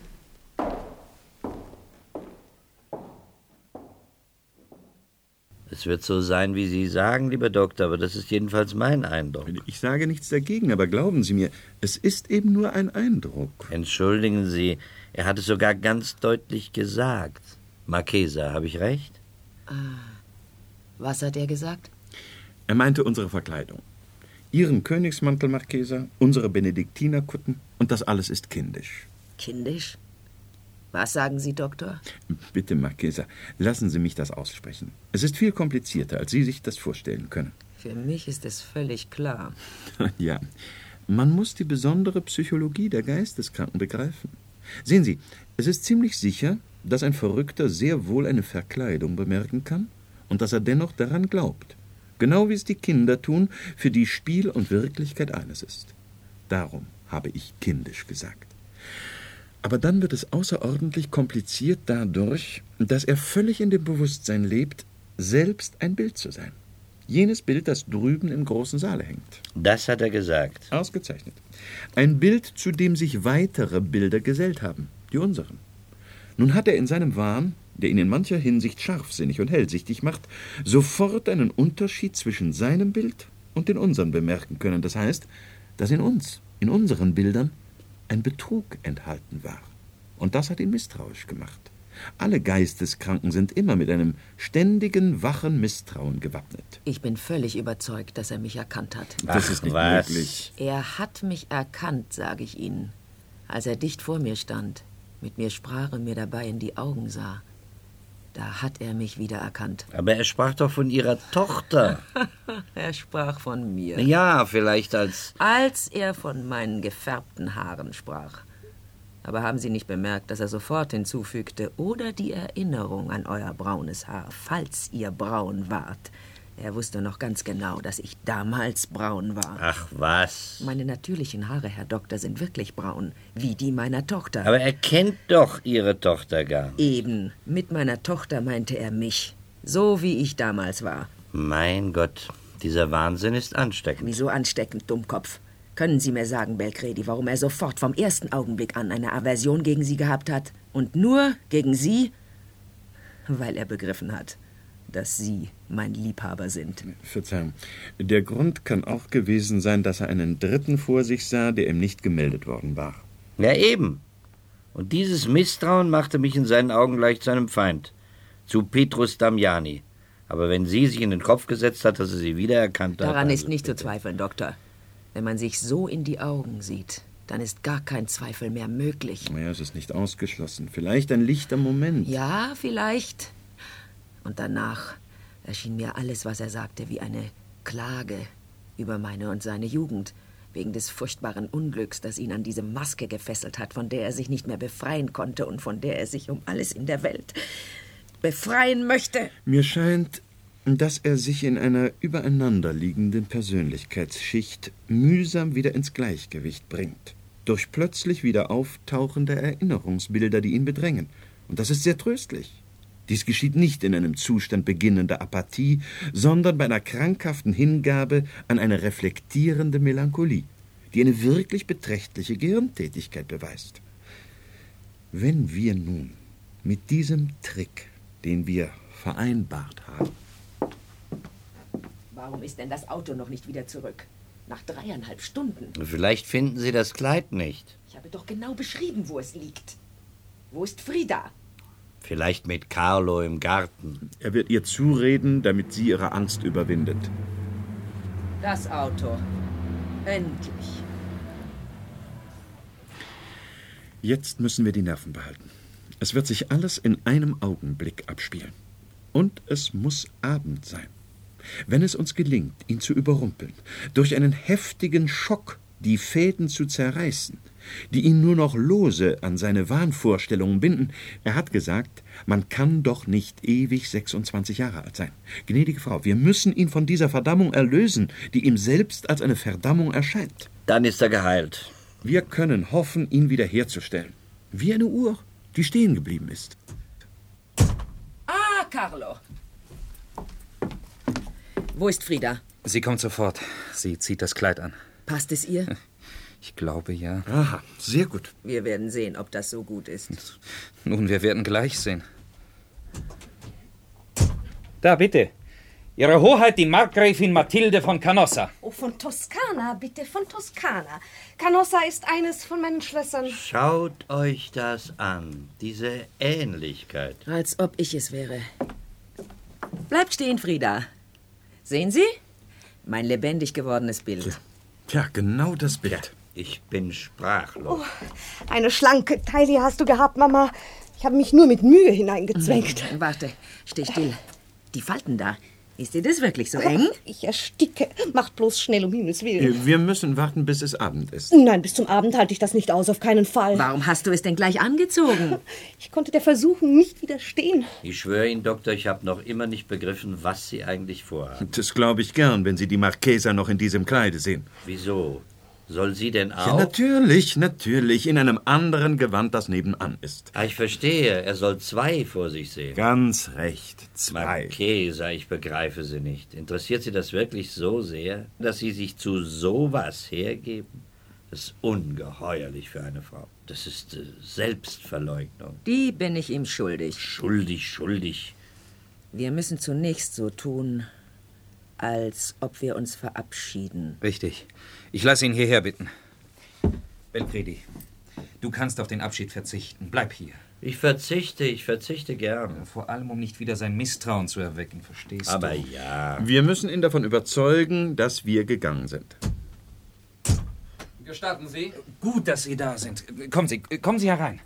Es wird so sein, wie Sie sagen, lieber Doktor, aber das ist jedenfalls mein Eindruck. Ich sage nichts dagegen, aber glauben Sie mir, es ist eben nur ein Eindruck. Entschuldigen Sie, er hat es sogar ganz deutlich gesagt. Marchesa, habe ich recht? Ah, was hat er gesagt? Er meinte unsere Verkleidung. Ihren Königsmantel, Marchesa, unsere Benediktinerkutten und das alles ist kindisch. Kindisch? Was sagen Sie, Doktor? Bitte, Marchesa, lassen Sie mich das aussprechen. Es ist viel komplizierter, als Sie sich das vorstellen können. Für mich ist es völlig klar. Ja, man muss die besondere Psychologie der Geisteskranken begreifen. Sehen Sie, es ist ziemlich sicher, dass ein Verrückter sehr wohl eine Verkleidung bemerken kann und dass er dennoch daran glaubt. Genau wie es die Kinder tun, für die Spiel und Wirklichkeit eines ist. Darum habe ich kindisch gesagt. Aber dann wird es außerordentlich kompliziert dadurch, dass er völlig in dem Bewusstsein lebt, selbst ein Bild zu sein. Jenes Bild, das drüben im großen Saale hängt. Das hat er gesagt. Ausgezeichnet. Ein Bild, zu dem sich weitere Bilder gesellt haben, die unseren. Nun hat er in seinem Wahn, der ihn in mancher Hinsicht scharfsinnig und hellsichtig macht, sofort einen Unterschied zwischen seinem Bild und den unseren bemerken können. Das heißt, dass in uns, in unseren Bildern, ein Betrug enthalten war. Und das hat ihn misstrauisch gemacht. Alle Geisteskranken sind immer mit einem ständigen, wachen Misstrauen gewappnet. Ich bin völlig überzeugt, dass er mich erkannt hat. Das Ach, ist nicht was? möglich. Er hat mich erkannt, sage ich Ihnen, als er dicht vor mir stand, mit mir sprach und mir dabei in die Augen sah. Da hat er mich wieder erkannt. Aber er sprach doch von Ihrer Tochter. Er sprach von mir. Ja, vielleicht als... Als er von meinen gefärbten Haaren sprach. Aber haben Sie nicht bemerkt, dass er sofort hinzufügte, oder die Erinnerung an euer braunes Haar, falls ihr braun wart. Er wusste noch ganz genau, dass ich damals braun war. Ach was. Meine natürlichen Haare, Herr Doktor, sind wirklich braun, wie die meiner Tochter. Aber er kennt doch Ihre Tochter gar nicht. Eben, mit meiner Tochter meinte er mich, so wie ich damals war. Mein Gott, dieser Wahnsinn ist ansteckend. Wieso ansteckend, Dummkopf? Können Sie mir sagen, Belcredi, warum er sofort vom ersten Augenblick an eine Aversion gegen Sie gehabt hat? Und nur gegen Sie? Weil er begriffen hat, dass Sie mein Liebhaber sind. Verzeihung. Der Grund kann auch gewesen sein, dass er einen Dritten vor sich sah, der ihm nicht gemeldet worden war. Ja, eben. Und dieses Misstrauen machte mich in seinen Augen gleich zu einem Feind. Zu Petrus Damiani. Aber wenn sie sich in den Kopf gesetzt hat, dass er sie wiedererkannt hat... Daran also ist nicht bitte. zu zweifeln, Doktor. Wenn man sich so in die Augen sieht, dann ist gar kein Zweifel mehr möglich. Naja, es ist nicht ausgeschlossen. Vielleicht ein lichter Moment. Ja, vielleicht. Und danach erschien mir alles, was er sagte, wie eine Klage über meine und seine Jugend, wegen des furchtbaren Unglücks, das ihn an diese Maske gefesselt hat, von der er sich nicht mehr befreien konnte und von der er sich um alles in der Welt befreien möchte. Mir scheint, dass er sich in einer übereinanderliegenden Persönlichkeitsschicht mühsam wieder ins Gleichgewicht bringt, durch plötzlich wieder auftauchende Erinnerungsbilder, die ihn bedrängen. Und das ist sehr tröstlich. Dies geschieht nicht in einem Zustand beginnender Apathie, sondern bei einer krankhaften Hingabe an eine reflektierende Melancholie, die eine wirklich beträchtliche Gehirntätigkeit beweist. Wenn wir nun mit diesem Trick, den wir vereinbart haben... Warum ist denn das Auto noch nicht wieder zurück? Nach dreieinhalb Stunden. Vielleicht finden Sie das Kleid nicht. Ich habe doch genau beschrieben, wo es liegt. Wo ist Frida? Vielleicht mit Carlo im Garten. Er wird ihr zureden, damit sie ihre Angst überwindet. Das Auto. Endlich. Jetzt müssen wir die Nerven behalten. Es wird sich alles in einem Augenblick abspielen. Und es muss Abend sein. Wenn es uns gelingt, ihn zu überrumpeln, durch einen heftigen Schock die Fäden zu zerreißen, die ihn nur noch lose an seine Wahnvorstellungen binden. Er hat gesagt, man kann doch nicht ewig sechsundzwanzig Jahre alt sein. Gnädige Frau, wir müssen ihn von dieser Verdammung erlösen, die ihm selbst als eine Verdammung erscheint. Dann ist er geheilt. Wir können hoffen, ihn wiederherzustellen. Wie eine Uhr, die stehen geblieben ist. Ah, Carlo. Wo ist Frieda? Sie kommt sofort. Sie zieht das Kleid an. Passt es ihr? Ich glaube, ja. Aha, sehr gut. Wir werden sehen, ob das so gut ist. Nun, wir werden gleich sehen. Da, bitte. Ihre Hoheit, die Markgräfin Mathilde von Canossa. Oh, von Toskana, bitte, von Toskana. Canossa ist eines von meinen Schlössern. Schaut euch das an, diese Ähnlichkeit. Als ob ich es wäre. Bleibt stehen, Frieda. Sehen Sie? Mein lebendig gewordenes Bild. Tja, genau das Bild. Ich bin sprachlos. Oh, eine schlanke Taille hast du gehabt, Mama. Ich habe mich nur mit Mühe hineingezwängt. Mhm. Warte, steh still. Die Falten da. Ist dir das wirklich so eng? Ich ersticke. Macht bloß schnell, um Himmels Willen. Wir müssen warten, bis es Abend ist. Nein, bis zum Abend halte ich das nicht aus, auf keinen Fall. Warum hast du es denn gleich angezogen? Ich konnte der Versuchung nicht widerstehen. Ich schwöre Ihnen, Doktor, ich habe noch immer nicht begriffen, was Sie eigentlich vorhaben. Das glaube ich gern, wenn Sie die Marchesa noch in diesem Kleide sehen. Wieso? Soll sie denn auch? Ja, natürlich, natürlich. In einem anderen Gewand, das nebenan ist. Ah, ich verstehe. Er soll zwei vor sich sehen. Ganz recht. Zwei. Marchesa, ich begreife Sie nicht. Interessiert Sie das wirklich so sehr, dass Sie sich zu sowas hergeben? Das ist ungeheuerlich für eine Frau. Das ist äh, Selbstverleugnung. Die bin ich ihm schuldig. Schuldig, schuldig. Wir müssen zunächst so tun, als ob wir uns verabschieden. Richtig. Ich lasse ihn hierher bitten. Belcredi, du kannst auf den Abschied verzichten. Bleib hier. Ich verzichte, ich verzichte gern. Vor allem, um nicht wieder sein Misstrauen zu erwecken, verstehst Aber du? Aber ja. Wir müssen ihn davon überzeugen, dass wir gegangen sind. Gestatten Sie? Gut, dass Sie da sind. Kommen Sie, kommen Sie herein.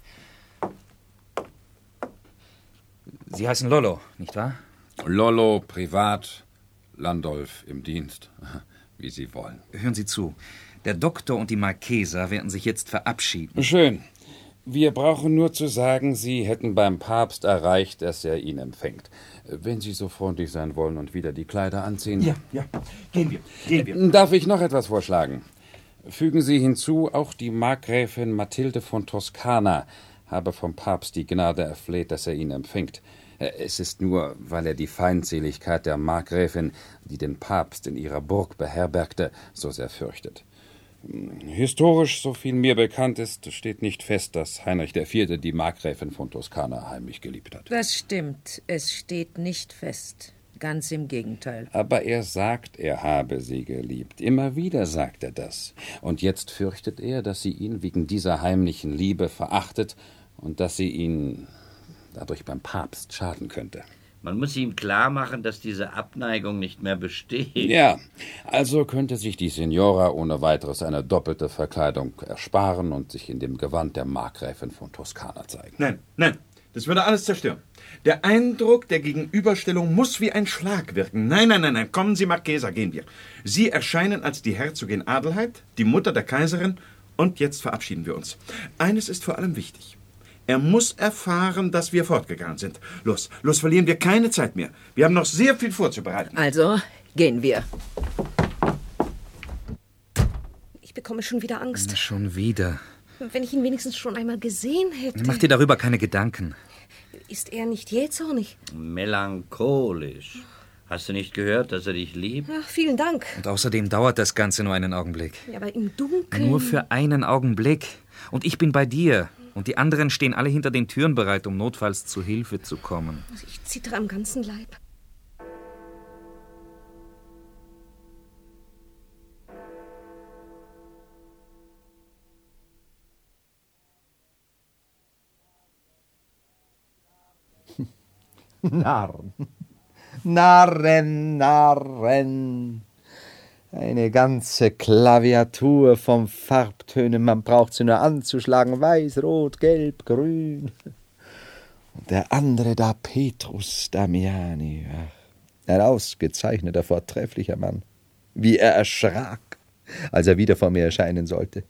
Sie heißen Lollo, nicht wahr? Lollo privat, Landolf im Dienst. Wie Sie wollen. Hören Sie zu. Der Doktor und die Marchesa werden sich jetzt verabschieden. Schön. Wir brauchen nur zu sagen, Sie hätten beim Papst erreicht, dass er ihn empfängt. Wenn Sie so freundlich sein wollen und wieder die Kleider anziehen. Ja, ja. Gehen wir, gehen wir. Darf ich noch etwas vorschlagen? Fügen Sie hinzu, auch die Markgräfin Mathilde von Toskana habe vom Papst die Gnade erfleht, dass er ihn empfängt. Es ist nur, weil er die Feindseligkeit der Markgräfin, die den Papst in ihrer Burg beherbergte, so sehr fürchtet. Historisch, so viel mir bekannt ist, steht nicht fest, dass Heinrich der Vierte die Markgräfin von Toskana heimlich geliebt hat. Das stimmt. Es steht nicht fest. Ganz im Gegenteil. Aber er sagt, er habe sie geliebt. Immer wieder sagt er das. Und jetzt fürchtet er, dass sie ihn wegen dieser heimlichen Liebe verachtet und dass sie ihn dadurch beim Papst schaden könnte. Man muss ihm klar machen, dass diese Abneigung nicht mehr besteht. Ja, also könnte sich die Signora ohne weiteres eine doppelte Verkleidung ersparen und sich in dem Gewand der Markgräfin von Toskana zeigen. Nein, nein, das würde alles zerstören. Der Eindruck der Gegenüberstellung muss wie ein Schlag wirken. Nein, nein, nein, nein, kommen Sie, Marchesa, gehen wir. Sie erscheinen als die Herzogin Adelheid, die Mutter der Kaiserin, und jetzt verabschieden wir uns. Eines ist vor allem wichtig. Er muss erfahren, dass wir fortgegangen sind. Los, los, verlieren wir keine Zeit mehr. Wir haben noch sehr viel vorzubereiten. Also, gehen wir. Ich bekomme schon wieder Angst. Schon wieder. Wenn ich ihn wenigstens schon einmal gesehen hätte. Mach dir darüber keine Gedanken. Ist er nicht jähzornig? Melancholisch. Hast du nicht gehört, dass er dich liebt? Ach, vielen Dank. Und außerdem dauert das Ganze nur einen Augenblick. Ja, aber im Dunkeln... Nur für einen Augenblick. Und ich bin bei dir. Und die anderen stehen alle hinter den Türen bereit, um notfalls zu Hilfe zu kommen. Ich zittere am ganzen Leib. Narren, Narren, Narren. Eine ganze Klaviatur von Farbtönen, man braucht sie nur anzuschlagen, weiß, rot, gelb, grün. Und der andere da, Petrus Damiani, ach, ein ausgezeichneter, vortrefflicher Mann. Wie er erschrak, als er wieder vor mir erscheinen sollte.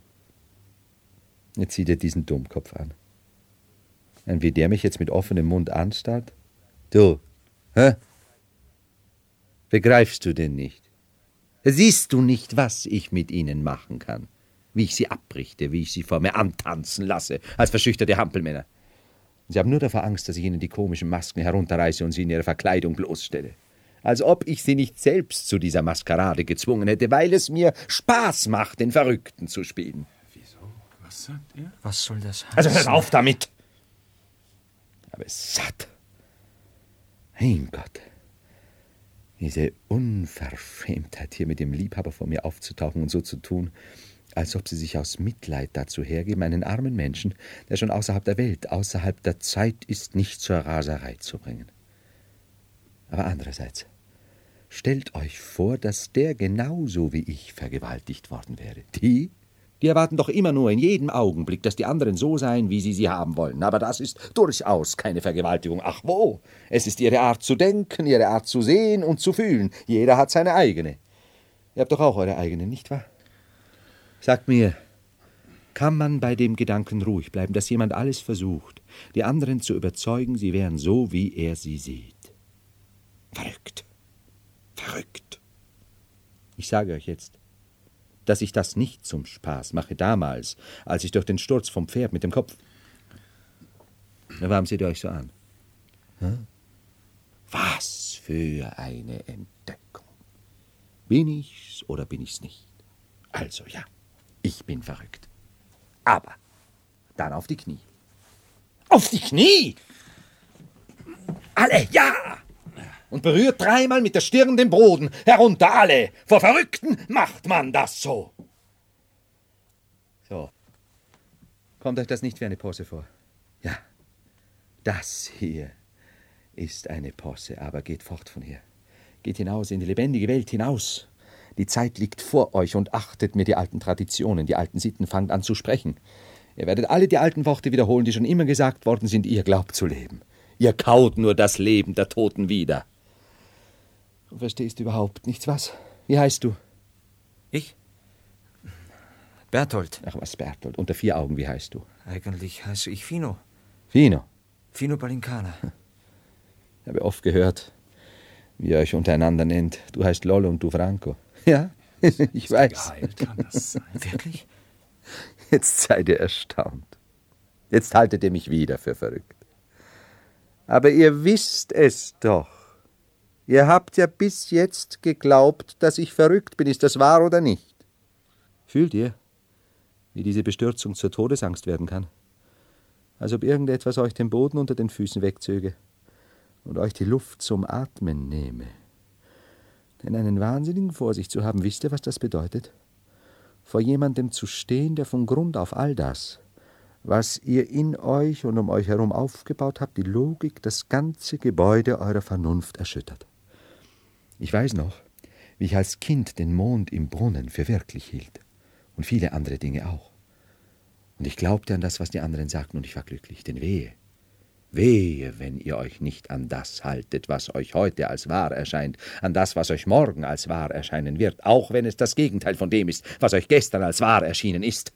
Jetzt sieht er diesen Dummkopf an. Und wie der mich jetzt mit offenem Mund anstarrt? Du, hä? Begreifst du denn nicht? Siehst du nicht, was ich mit ihnen machen kann? Wie ich sie abrichte, wie ich sie vor mir antanzen lasse, als verschüchterte Hampelmänner. Sie haben nur davor Angst, dass ich ihnen die komischen Masken herunterreiße und sie in ihrer Verkleidung bloßstelle. Als ob ich sie nicht selbst zu dieser Maskerade gezwungen hätte, weil es mir Spaß macht, den Verrückten zu spielen. Wieso? Was sagt er? Was soll das heißen? Also hört auf damit! Aber satt. Mein Gott. Diese Unverschämtheit, hier mit dem Liebhaber vor mir aufzutauchen und so zu tun, als ob sie sich aus Mitleid dazu hergeben, einen armen Menschen, der schon außerhalb der Welt, außerhalb der Zeit ist, nicht zur Raserei zu bringen. Aber andererseits, stellt euch vor, dass der genauso wie ich vergewaltigt worden wäre. Die? Die erwarten doch immer nur in jedem Augenblick, dass die anderen so seien, wie sie sie haben wollen. Aber das ist durchaus keine Vergewaltigung. Ach wo? Es ist ihre Art zu denken, ihre Art zu sehen und zu fühlen. Jeder hat seine eigene. Ihr habt doch auch eure eigene, nicht wahr? Sagt mir, kann man bei dem Gedanken ruhig bleiben, dass jemand alles versucht, die anderen zu überzeugen, sie wären so, wie er sie sieht? Verrückt. Verrückt. Ich sage euch jetzt, dass ich das nicht zum Spaß mache, damals, als ich durch den Sturz vom Pferd mit dem Kopf... Na, warum seht ihr euch so an? Hm? Was für eine Entdeckung. Bin ich's oder bin ich's nicht? Also ja, ich bin verrückt. Aber dann auf die Knie. Auf die Knie! Alle, ja! Und berührt dreimal mit der Stirn den Boden. Herunter alle! Vor Verrückten macht man das so. So. Kommt euch das nicht wie eine Posse vor? Ja. Das hier ist eine Posse, aber geht fort von hier. Geht hinaus in die lebendige Welt, hinaus. Die Zeit liegt vor euch und achtet mir die alten Traditionen, die alten Sitten, fangt an zu sprechen. Ihr werdet alle die alten Worte wiederholen, die schon immer gesagt worden sind, ihr glaubt zu leben. Ihr kaut nur das Leben der Toten wieder. Du verstehst überhaupt nichts, was? Wie heißt du? Ich? Berthold. Ach was, Berthold. Unter vier Augen, wie heißt du? Eigentlich heiße ich Fino. Fino? Fino Balincana. Ich habe oft gehört, wie ihr euch untereinander nennt. Du heißt Lollo und du Franco. Ja, ich weiß. Geheilt kann das sein? Wirklich? Jetzt seid ihr erstaunt. Jetzt haltet ihr mich wieder für verrückt. Aber ihr wisst es doch. Ihr habt ja bis jetzt geglaubt, dass ich verrückt bin. Ist das wahr oder nicht? Fühlt ihr, wie diese Bestürzung zur Todesangst werden kann? Als ob irgendetwas euch den Boden unter den Füßen wegzöge und euch die Luft zum Atmen nehme. Denn einen Wahnsinnigen vor sich zu haben, wisst ihr, was das bedeutet? Vor jemandem zu stehen, der von Grund auf all das, was ihr in euch und um euch herum aufgebaut habt, die Logik, das ganze Gebäude eurer Vernunft erschüttert. Ich weiß noch, wie ich als Kind den Mond im Brunnen für wirklich hielt und viele andere Dinge auch. Und ich glaubte an das, was die anderen sagten, und ich war glücklich, denn wehe, wehe, wenn ihr euch nicht an das haltet, was euch heute als wahr erscheint, an das, was euch morgen als wahr erscheinen wird, auch wenn es das Gegenteil von dem ist, was euch gestern als wahr erschienen ist.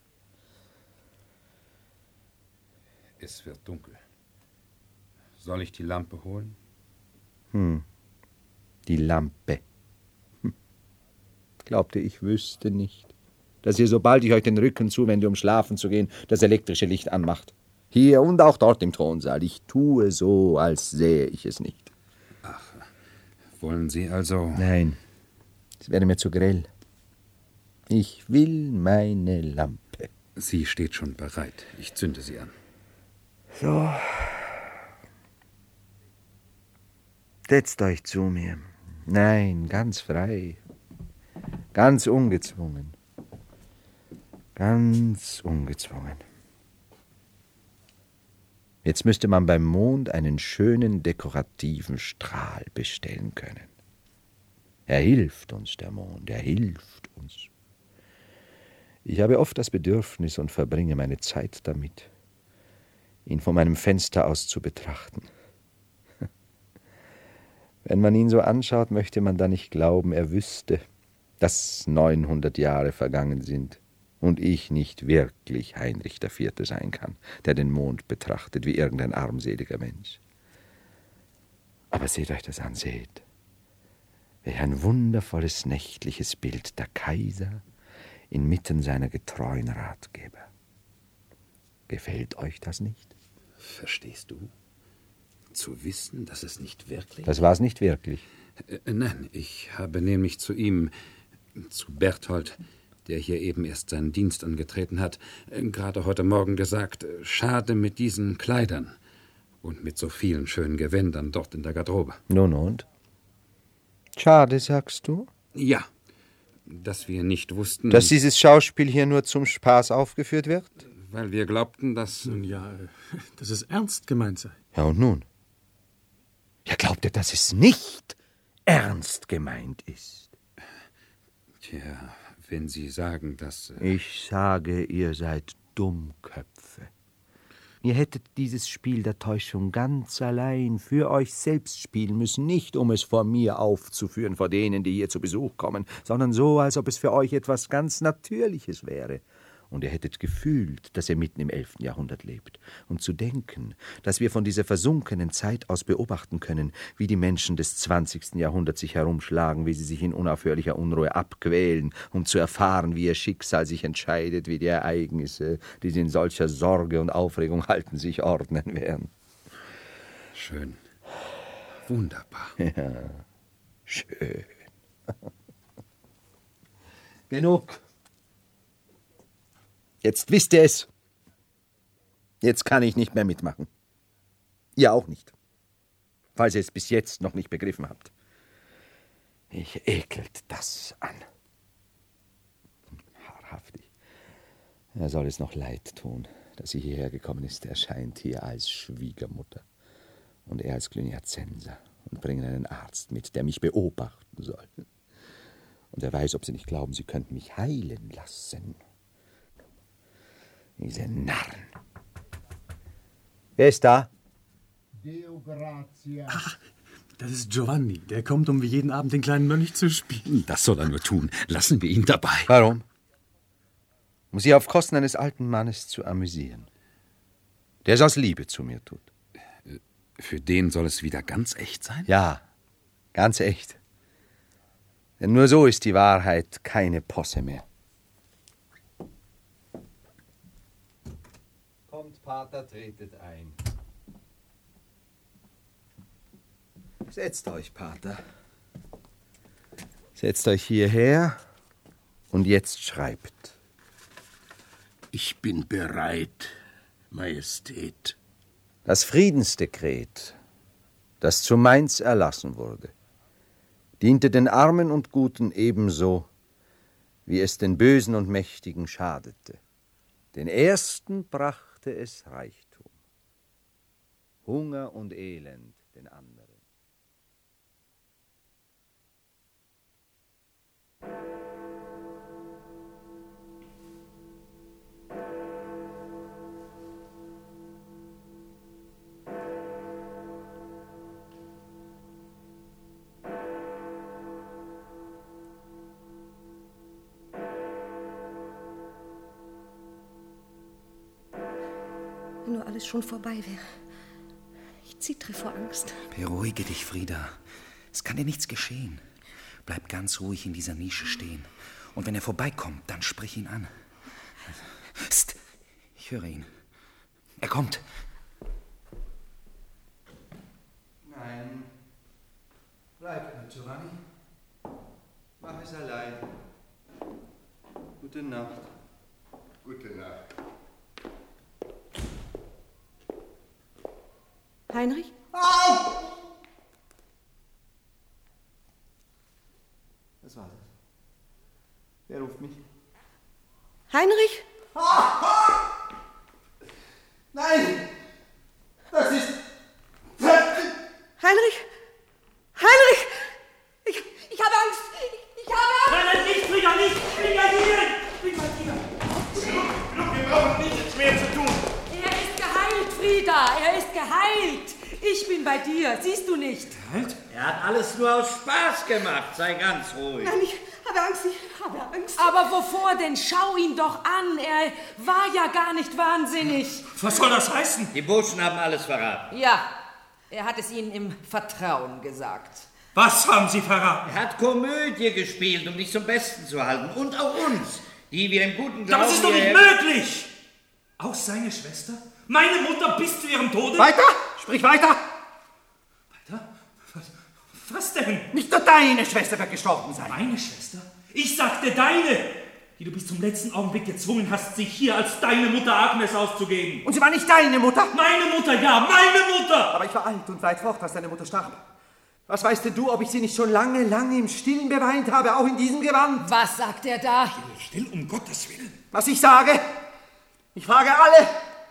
Es wird dunkel. Soll ich die Lampe holen? Hm, die Lampe. Hm. Glaubte, ich wüsste nicht, dass ihr, sobald ich euch den Rücken zuwende, um schlafen zu gehen, das elektrische Licht anmacht. Hier und auch dort im Thronsaal. Ich tue so, als sähe ich es nicht. Ach, wollen Sie also... Nein, es wäre mir zu grell. Ich will meine Lampe. Sie steht schon bereit. Ich zünde sie an. So. Setzt euch zu mir. Nein, ganz frei. Ganz ungezwungen. Ganz ungezwungen. Jetzt müsste man beim Mond einen schönen dekorativen Strahl bestellen können. Er hilft uns, der Mond, er hilft uns. Ich habe oft das Bedürfnis und verbringe meine Zeit damit, ihn von meinem Fenster aus zu betrachten. Wenn man ihn so anschaut, möchte man da nicht glauben, er wüsste, dass neunhundert Jahre vergangen sind und ich nicht wirklich Heinrich der Vierte sein kann, der den Mond betrachtet wie irgendein armseliger Mensch. Aber seht euch das an, seht. Welch ein wundervolles nächtliches Bild, der Kaiser inmitten seiner getreuen Ratgeber. Gefällt euch das nicht? Verstehst du? Zu wissen, dass es nicht wirklich... Das war es nicht wirklich. Äh, nein, ich habe nämlich zu ihm, zu Berthold, der hier eben erst seinen Dienst angetreten hat, äh, gerade heute Morgen gesagt, äh, schade mit diesen Kleidern und mit so vielen schönen Gewändern dort in der Garderobe. Nun und? Schade, sagst du? Ja, dass wir nicht wussten... Dass dieses Schauspiel hier nur zum Spaß aufgeführt wird? Weil wir glaubten, dass... Nun ja, dass es ernst gemeint sei. Ja, und nun? Ja, glaubt ihr, dass es nicht ernst gemeint ist? Tja, wenn Sie sagen, dass... Äh ich sage, ihr seid Dummköpfe. Ihr hättet dieses Spiel der Täuschung ganz allein für euch selbst spielen müssen, nicht um es vor mir aufzuführen, vor denen, die hier zu Besuch kommen, sondern so, als ob es für euch etwas ganz Natürliches wäre. Und ihr hättet gefühlt, dass ihr mitten im elften Jahrhundert lebt. Und zu denken, dass wir von dieser versunkenen Zeit aus beobachten können, wie die Menschen des zwanzigsten Jahrhunderts sich herumschlagen, wie sie sich in unaufhörlicher Unruhe abquälen, um zu erfahren, wie ihr Schicksal sich entscheidet, wie die Ereignisse, die sie in solcher Sorge und Aufregung halten, sich ordnen werden. Schön. Wunderbar. Ja, schön. Genug. Jetzt wisst ihr es. Jetzt kann ich nicht mehr mitmachen. Ihr auch nicht. Falls ihr es bis jetzt noch nicht begriffen habt. Ich ekelt das an. Wahrhaftig. Er soll es noch leid tun, dass sie hierher gekommen ist. Er scheint hier als Schwiegermutter und er als Cluniacenser und bringen einen Arzt mit, der mich beobachten soll. Und er weiß, ob sie nicht glauben, sie könnten mich heilen lassen. Diese Narren. Wer ist da? Deo gratia. Ach, das ist Giovanni. Der kommt, um wie jeden Abend den kleinen Mönch zu spielen. Das soll er nur tun. Lassen wir ihn dabei. Warum? Um sie auf Kosten eines alten Mannes zu amüsieren, der es aus Liebe zu mir tut. Für den soll es wieder ganz echt sein? Ja, ganz echt. Denn nur so ist die Wahrheit keine Posse mehr. Pater, tretet ein. Setzt euch, Pater. Setzt euch hierher und jetzt schreibt. Ich bin bereit, Majestät. Das Friedensdekret, das zu Mainz erlassen wurde, diente den Armen und Guten ebenso, wie es den Bösen und Mächtigen schadete. Den ersten brachte es Reichtum, Hunger und Elend den anderen. Wenn nur alles schon vorbei wäre. Ich zittere vor Angst. Beruhige dich, Frieda. Es kann dir nichts geschehen. Bleib ganz ruhig in dieser Nische stehen. Und wenn er vorbeikommt, dann sprich ihn an. Psst, ich höre ihn. Er kommt. Nein. Bleib nur, Giovanni. Mach es allein. Gute Nacht. Gute Nacht. Heinrich? Au! Was war das? Wer ruft mich? Heinrich? Nein! Das ist... Heinrich? Heinrich! Ich, ich habe Angst Frieda, er ist geheilt. Ich bin bei dir, siehst du nicht? Halt. Er hat alles nur aus Spaß gemacht, sei ganz ruhig. Nein, ich habe Angst, ich habe Angst. Aber wovor denn? Schau ihn doch an, er war ja gar nicht wahnsinnig. Was soll das heißen? Die Burschen haben alles verraten. Ja, er hat es ihnen im Vertrauen gesagt. Was haben sie verraten? Er hat Komödie gespielt, um dich zum Besten zu halten. Und auch uns, die wir im guten Glauben... Das ist doch nicht möglich! Auch seine Schwester? Meine Mutter bis zu ihrem Tode? Weiter! Sprich weiter! Weiter? Was, was denn? Nicht nur deine Schwester wird gestorben sein. Meine Schwester? Ich sagte deine, die du bis zum letzten Augenblick gezwungen hast, sich hier als deine Mutter Agnes auszugeben. Und sie war nicht deine Mutter? Meine Mutter, ja, meine Mutter! Aber ich war alt und weit fort, als deine Mutter starb. Was weißt denn du, ob ich sie nicht schon lange, lange im Stillen beweint habe, auch in diesem Gewand? Was sagt er da? Still, um Gottes Willen. Was ich sage? Ich frage alle,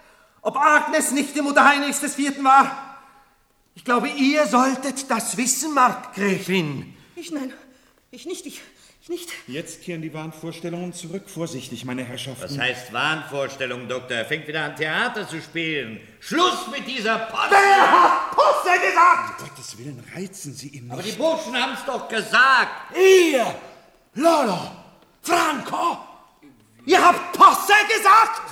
ob Agnes nicht die Mutter Heinrichs des Vierten war. Ich glaube, ihr solltet das wissen, Markgräfin. Ich, nein, ich nicht, ich, ich nicht. Jetzt kehren die Wahnvorstellungen zurück. Vorsichtig, meine Herrschaften. Was heißt Wahnvorstellung, Doktor? Er fängt wieder an, Theater zu spielen. Schluss mit dieser Posse! Wer hat Posse gesagt? Um Gottes Willen, reizen Sie ihn nicht. Aber die Burschen haben es doch gesagt. Ihr, Lolo, Franco, ihr habt Posse gesagt?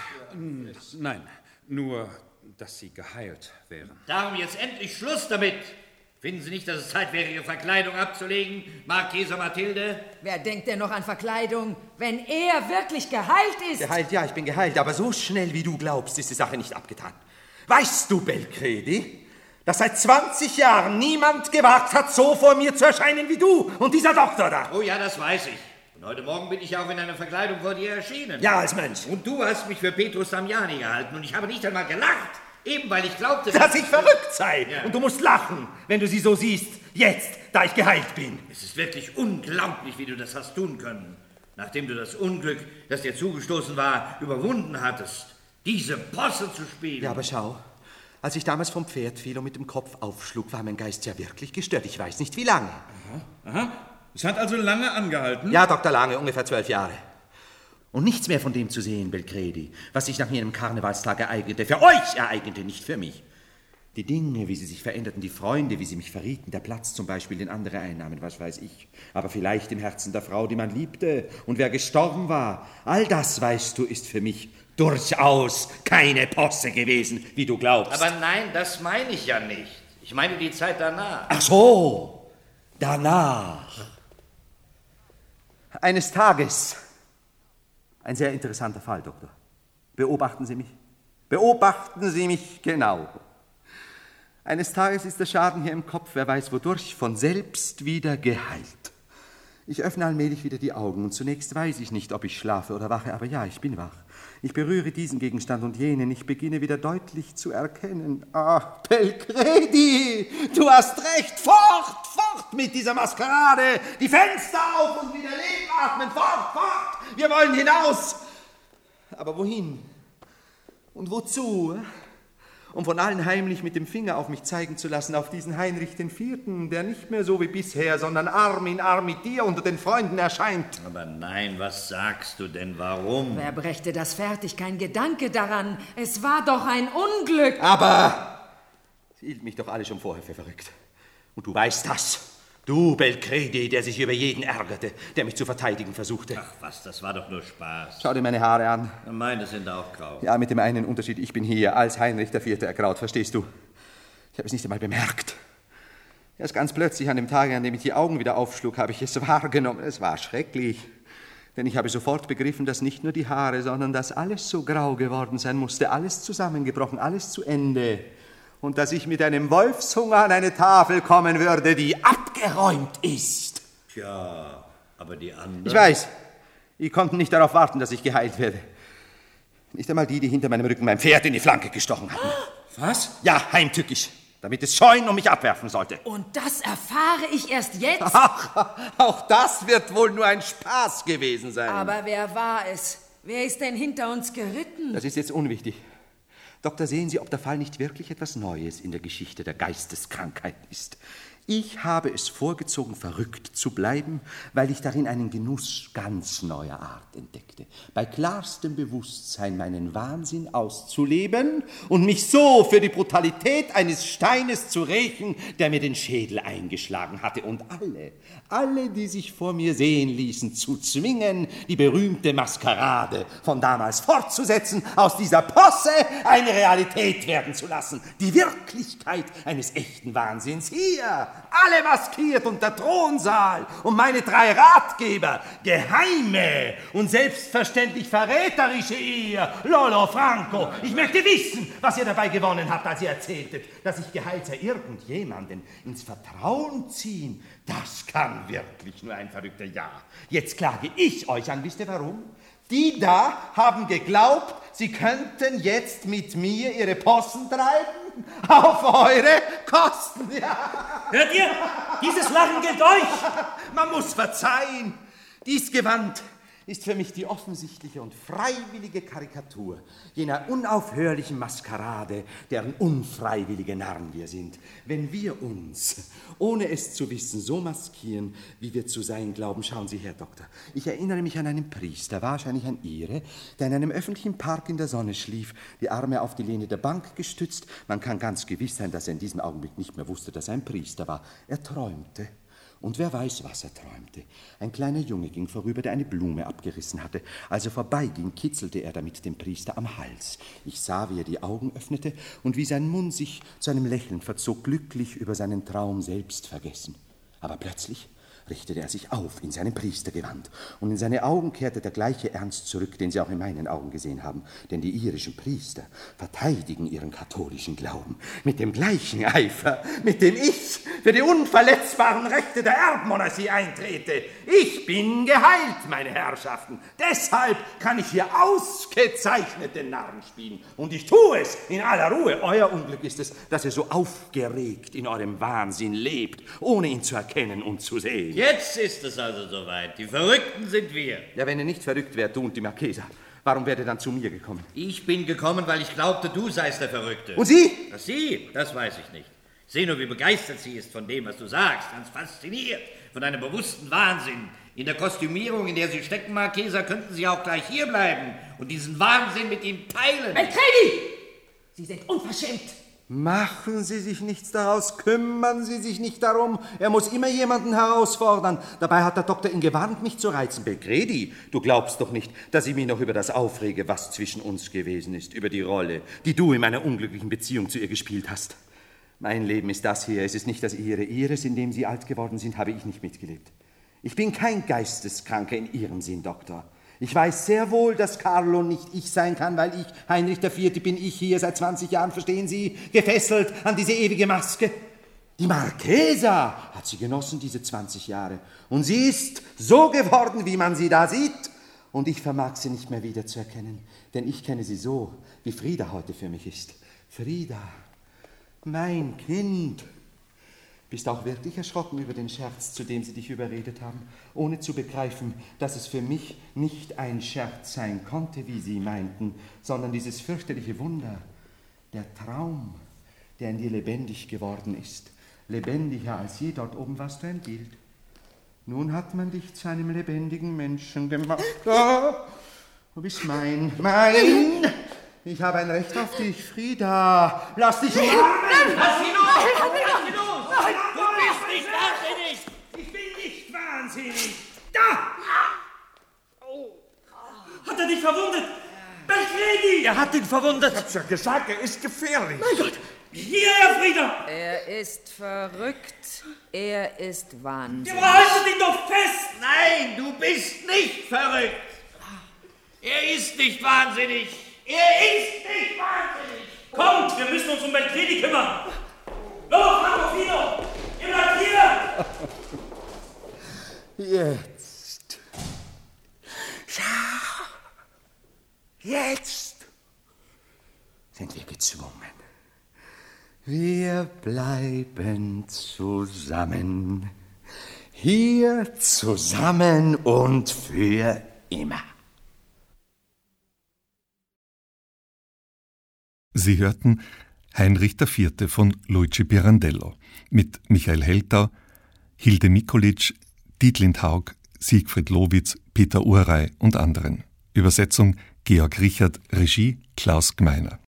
Nein, nur, dass Sie geheilt wären. Darum jetzt endlich Schluss damit. Finden Sie nicht, dass es Zeit wäre, Ihre Verkleidung abzulegen, Marchesa Mathilde? Wer denkt denn noch an Verkleidung, wenn er wirklich geheilt ist? Geheilt, ja, ich bin geheilt, aber so schnell, wie du glaubst, ist die Sache nicht abgetan. Weißt du, Belcredi, dass seit zwanzig Jahren niemand gewagt hat, so vor mir zu erscheinen wie du und dieser Doktor da? Oh ja, das weiß ich. Und heute Morgen bin ich auch in einer Verkleidung vor dir erschienen. Ja, als Mönch. Und du hast mich für Petrus Damiani gehalten und ich habe nicht einmal gelacht. Eben weil ich glaubte, dass ich verrückt sei. Ja. Und du musst lachen, wenn du sie so siehst, jetzt, da ich geheilt bin. Es ist wirklich unglaublich, wie du das hast tun können. Nachdem du das Unglück, das dir zugestoßen war, überwunden hattest, diese Posse zu spielen. Ja, aber schau, als ich damals vom Pferd fiel und mit dem Kopf aufschlug, war mein Geist ja wirklich gestört. Ich weiß nicht, wie lange. Aha, aha. Es hat also lange angehalten? Ja, Doktor Lange, ungefähr zwölf Jahre. Und nichts mehr von dem zu sehen, Belcredi, was sich nach jenem Karnevalstag ereignete. Für euch ereignete, nicht für mich. Die Dinge, wie sie sich veränderten, die Freunde, wie sie mich verrieten, der Platz zum Beispiel, den andere einnahmen, was weiß ich. Aber vielleicht im Herzen der Frau, die man liebte und wer gestorben war. All das, weißt du, ist für mich durchaus keine Posse gewesen, wie du glaubst. Aber nein, das meine ich ja nicht. Ich meine die Zeit danach. Ach so, danach. Eines Tages... Ein sehr interessanter Fall, Doktor. Beobachten Sie mich. Beobachten Sie mich genau. Eines Tages ist der Schaden hier im Kopf, wer weiß wodurch, von selbst wieder geheilt. Ich öffne allmählich wieder die Augen und zunächst weiß ich nicht, ob ich schlafe oder wache, aber ja, ich bin wach. Ich berühre diesen Gegenstand und jenen. Ich beginne wieder deutlich zu erkennen. Ach, Belcredi, du hast recht. Fort, fort mit dieser Maskerade. Die Fenster auf und wieder Leben atmen. Fort, fort. Wir wollen hinaus. Aber wohin? Und wozu? Um von allen heimlich mit dem Finger auf mich zeigen zu lassen, auf diesen Heinrich den Vierten, der nicht mehr so wie bisher, sondern Arm in Arm mit dir unter den Freunden erscheint. Aber nein, was sagst du denn, warum? Wer brächte das fertig? Kein Gedanke daran. Es war doch ein Unglück. Aber sie hielt mich doch alle schon vorher für verrückt. Und du weißt das. Du, Belcredi, der sich über jeden ärgerte, der mich zu verteidigen versuchte. Ach was, das war doch nur Spaß. Schau dir meine Haare an. Meine sind auch grau. Ja, mit dem einen Unterschied, ich bin hier als Heinrich der Vierte ergraut, verstehst du? Ich habe es nicht einmal bemerkt. Erst ganz plötzlich, an dem Tage, an dem ich die Augen wieder aufschlug, habe ich es wahrgenommen. Es war schrecklich. Denn ich habe sofort begriffen, dass nicht nur die Haare, sondern dass alles so grau geworden sein musste, alles zusammengebrochen, alles zu Ende. Und dass ich mit einem Wolfshunger an eine Tafel kommen würde, die abgeräumt ist. Tja, aber die anderen... Ich weiß, die konnten nicht darauf warten, dass ich geheilt werde. Nicht einmal die, die hinter meinem Rücken mein Pferd in die Flanke gestochen hatten. Was? Ja, heimtückisch, damit es scheuen und mich abwerfen sollte. Und das erfahre ich erst jetzt? Ach, auch das wird wohl nur ein Spaß gewesen sein. Aber wer war es? Wer ist denn hinter uns geritten? Das ist jetzt unwichtig. Doktor, sehen Sie, ob der Fall nicht wirklich etwas Neues in der Geschichte der Geisteskrankheit ist. Ich habe es vorgezogen, verrückt zu bleiben, weil ich darin einen Genuss ganz neuer Art entdeckte. Bei klarstem Bewusstsein meinen Wahnsinn auszuleben und mich so für die Brutalität eines Steines zu rächen, der mir den Schädel eingeschlagen hatte. Und alle, alle, die sich vor mir sehen ließen, zu zwingen, die berühmte Maskerade von damals fortzusetzen, aus dieser Posse eine Realität werden zu lassen. Die Wirklichkeit eines echten Wahnsinns. Hier, alle maskiert und der Thronsaal und meine drei Ratgeber, geheime und selbstverständlich verräterische ihr, Lolo Franco. Ich möchte wissen, was ihr dabei gewonnen habt, als ihr erzähltet, dass ich geheilt sei. Irgendjemanden ins Vertrauen ziehen, das kann wirklich nur ein verrückter. Ja, jetzt klage ich euch an. Wisst ihr warum? Die da haben geglaubt, sie könnten jetzt mit mir ihre Possen treiben auf eure Kosten. Ja. Hört ihr? Dieses Lachen gilt euch. Man muss verzeihen. Dies Gewand ist für mich die offensichtliche und freiwillige Karikatur jener unaufhörlichen Maskerade, deren unfreiwillige Narren wir sind. Wenn wir uns, ohne es zu wissen, so maskieren, wie wir zu sein glauben, schauen Sie, Herr Doktor, ich erinnere mich an einen Priester, wahrscheinlich ein Ire, der in einem öffentlichen Park in der Sonne schlief, die Arme auf die Lehne der Bank gestützt. Man kann ganz gewiss sein, dass er in diesem Augenblick nicht mehr wusste, dass er ein Priester war. Er träumte. Und wer weiß, was er träumte. Ein kleiner Junge ging vorüber, der eine Blume abgerissen hatte. Als er vorbeiging, kitzelte er damit den Priester am Hals. Ich sah, wie er die Augen öffnete und wie sein Mund sich zu einem Lächeln verzog, glücklich über seinen Traum selbst vergessen. Aber plötzlich richtete er sich auf in seinem Priestergewand, und in seine Augen kehrte der gleiche Ernst zurück, den Sie auch in meinen Augen gesehen haben. Denn die irischen Priester verteidigen ihren katholischen Glauben mit dem gleichen Eifer, mit dem ich für die unverletzbaren Rechte der Erbmonarchie eintrete. Ich bin geheilt, meine Herrschaften. Deshalb kann ich hier ausgezeichnet den Narren spielen. Und ich tue es in aller Ruhe. Euer Unglück ist es, dass ihr so aufgeregt in eurem Wahnsinn lebt, ohne ihn zu erkennen und zu sehen. Jetzt ist es also soweit. Die Verrückten sind wir. Ja, wenn ihr nicht verrückt wärt, du und die Marchesa, warum wärt ihr dann zu mir gekommen? Ich bin gekommen, weil ich glaubte, du seist der Verrückte. Und Sie? Das Sie, das weiß ich nicht. Ich sehe nur, wie begeistert sie ist von dem, was du sagst. Ganz fasziniert von deinem bewussten Wahnsinn. In der Kostümierung, in der Sie stecken, Marchesa, könnten Sie auch gleich hier bleiben und diesen Wahnsinn mit ihm teilen. Beltredi! Sie sind unverschämt. Machen Sie sich nichts daraus, kümmern Sie sich nicht darum. Er muss immer jemanden herausfordern. Dabei hat der Doktor ihn gewarnt, mich zu reizen. Belgredi, du glaubst doch nicht, dass ich mich noch über das aufrege, was zwischen uns gewesen ist, über die Rolle, die du in meiner unglücklichen Beziehung zu ihr gespielt hast. Mein Leben ist das hier, es ist nicht das Ihre. Ihres, in dem Sie alt geworden sind, habe ich nicht mitgelebt. Ich bin kein Geisteskranker in Ihrem Sinn, Doktor. Ich weiß sehr wohl, dass Carlo nicht ich sein kann, weil ich, Heinrich der Vierte, bin ich hier seit zwanzig Jahren, verstehen Sie, gefesselt an diese ewige Maske. Die Marchesa hat sie genossen, diese zwanzig Jahre. Und sie ist so geworden, wie man sie da sieht. Und ich vermag sie nicht mehr wiederzuerkennen, denn ich kenne sie so, wie Frieda heute für mich ist. Frieda, mein Kind. Bist auch wirklich erschrocken über den Scherz, zu dem sie dich überredet haben, ohne zu begreifen, dass es für mich nicht ein Scherz sein konnte, wie sie meinten, sondern dieses fürchterliche Wunder, der Traum, der in dir lebendig geworden ist, lebendiger als je. Dort oben warst du ein Bild. Nun hat man dich zu einem lebendigen Menschen gemacht. Oh, du bist mein, mein. Ich habe ein Recht auf dich, Frieda. Lass dich umarmen. Lass sie los! Lass sie los! Du bist nicht wahnsinnig! Ich bin nicht wahnsinnig! Da! Hat er dich verwundet? Beltredi! Er hat ihn verwundet! Ich hab's ja gesagt, er ist gefährlich. Mein Gott! Hier, Herr Frieda! Er ist verrückt. Er ist wahnsinnig. Ja, haltet ihn doch fest! Nein, du bist nicht verrückt! Er ist nicht wahnsinnig! Er ist nicht wahnsinnig! Kommt, wir müssen uns um Beltredi kümmern! Los, Marcofino! Ihr bleibt hier! Jetzt. Schau. Jetzt sind wir gezwungen. Wir bleiben zusammen. Hier zusammen und für immer. Sie hörten Heinrich der Vierte von Luigi Pirandello mit Michael Heltau, Hilde Mikulic, Dietlind Haug, Siegfried Lowitz, Peter Urey und anderen. Übersetzung Georg Richard, Regie Klaus Gmeiner.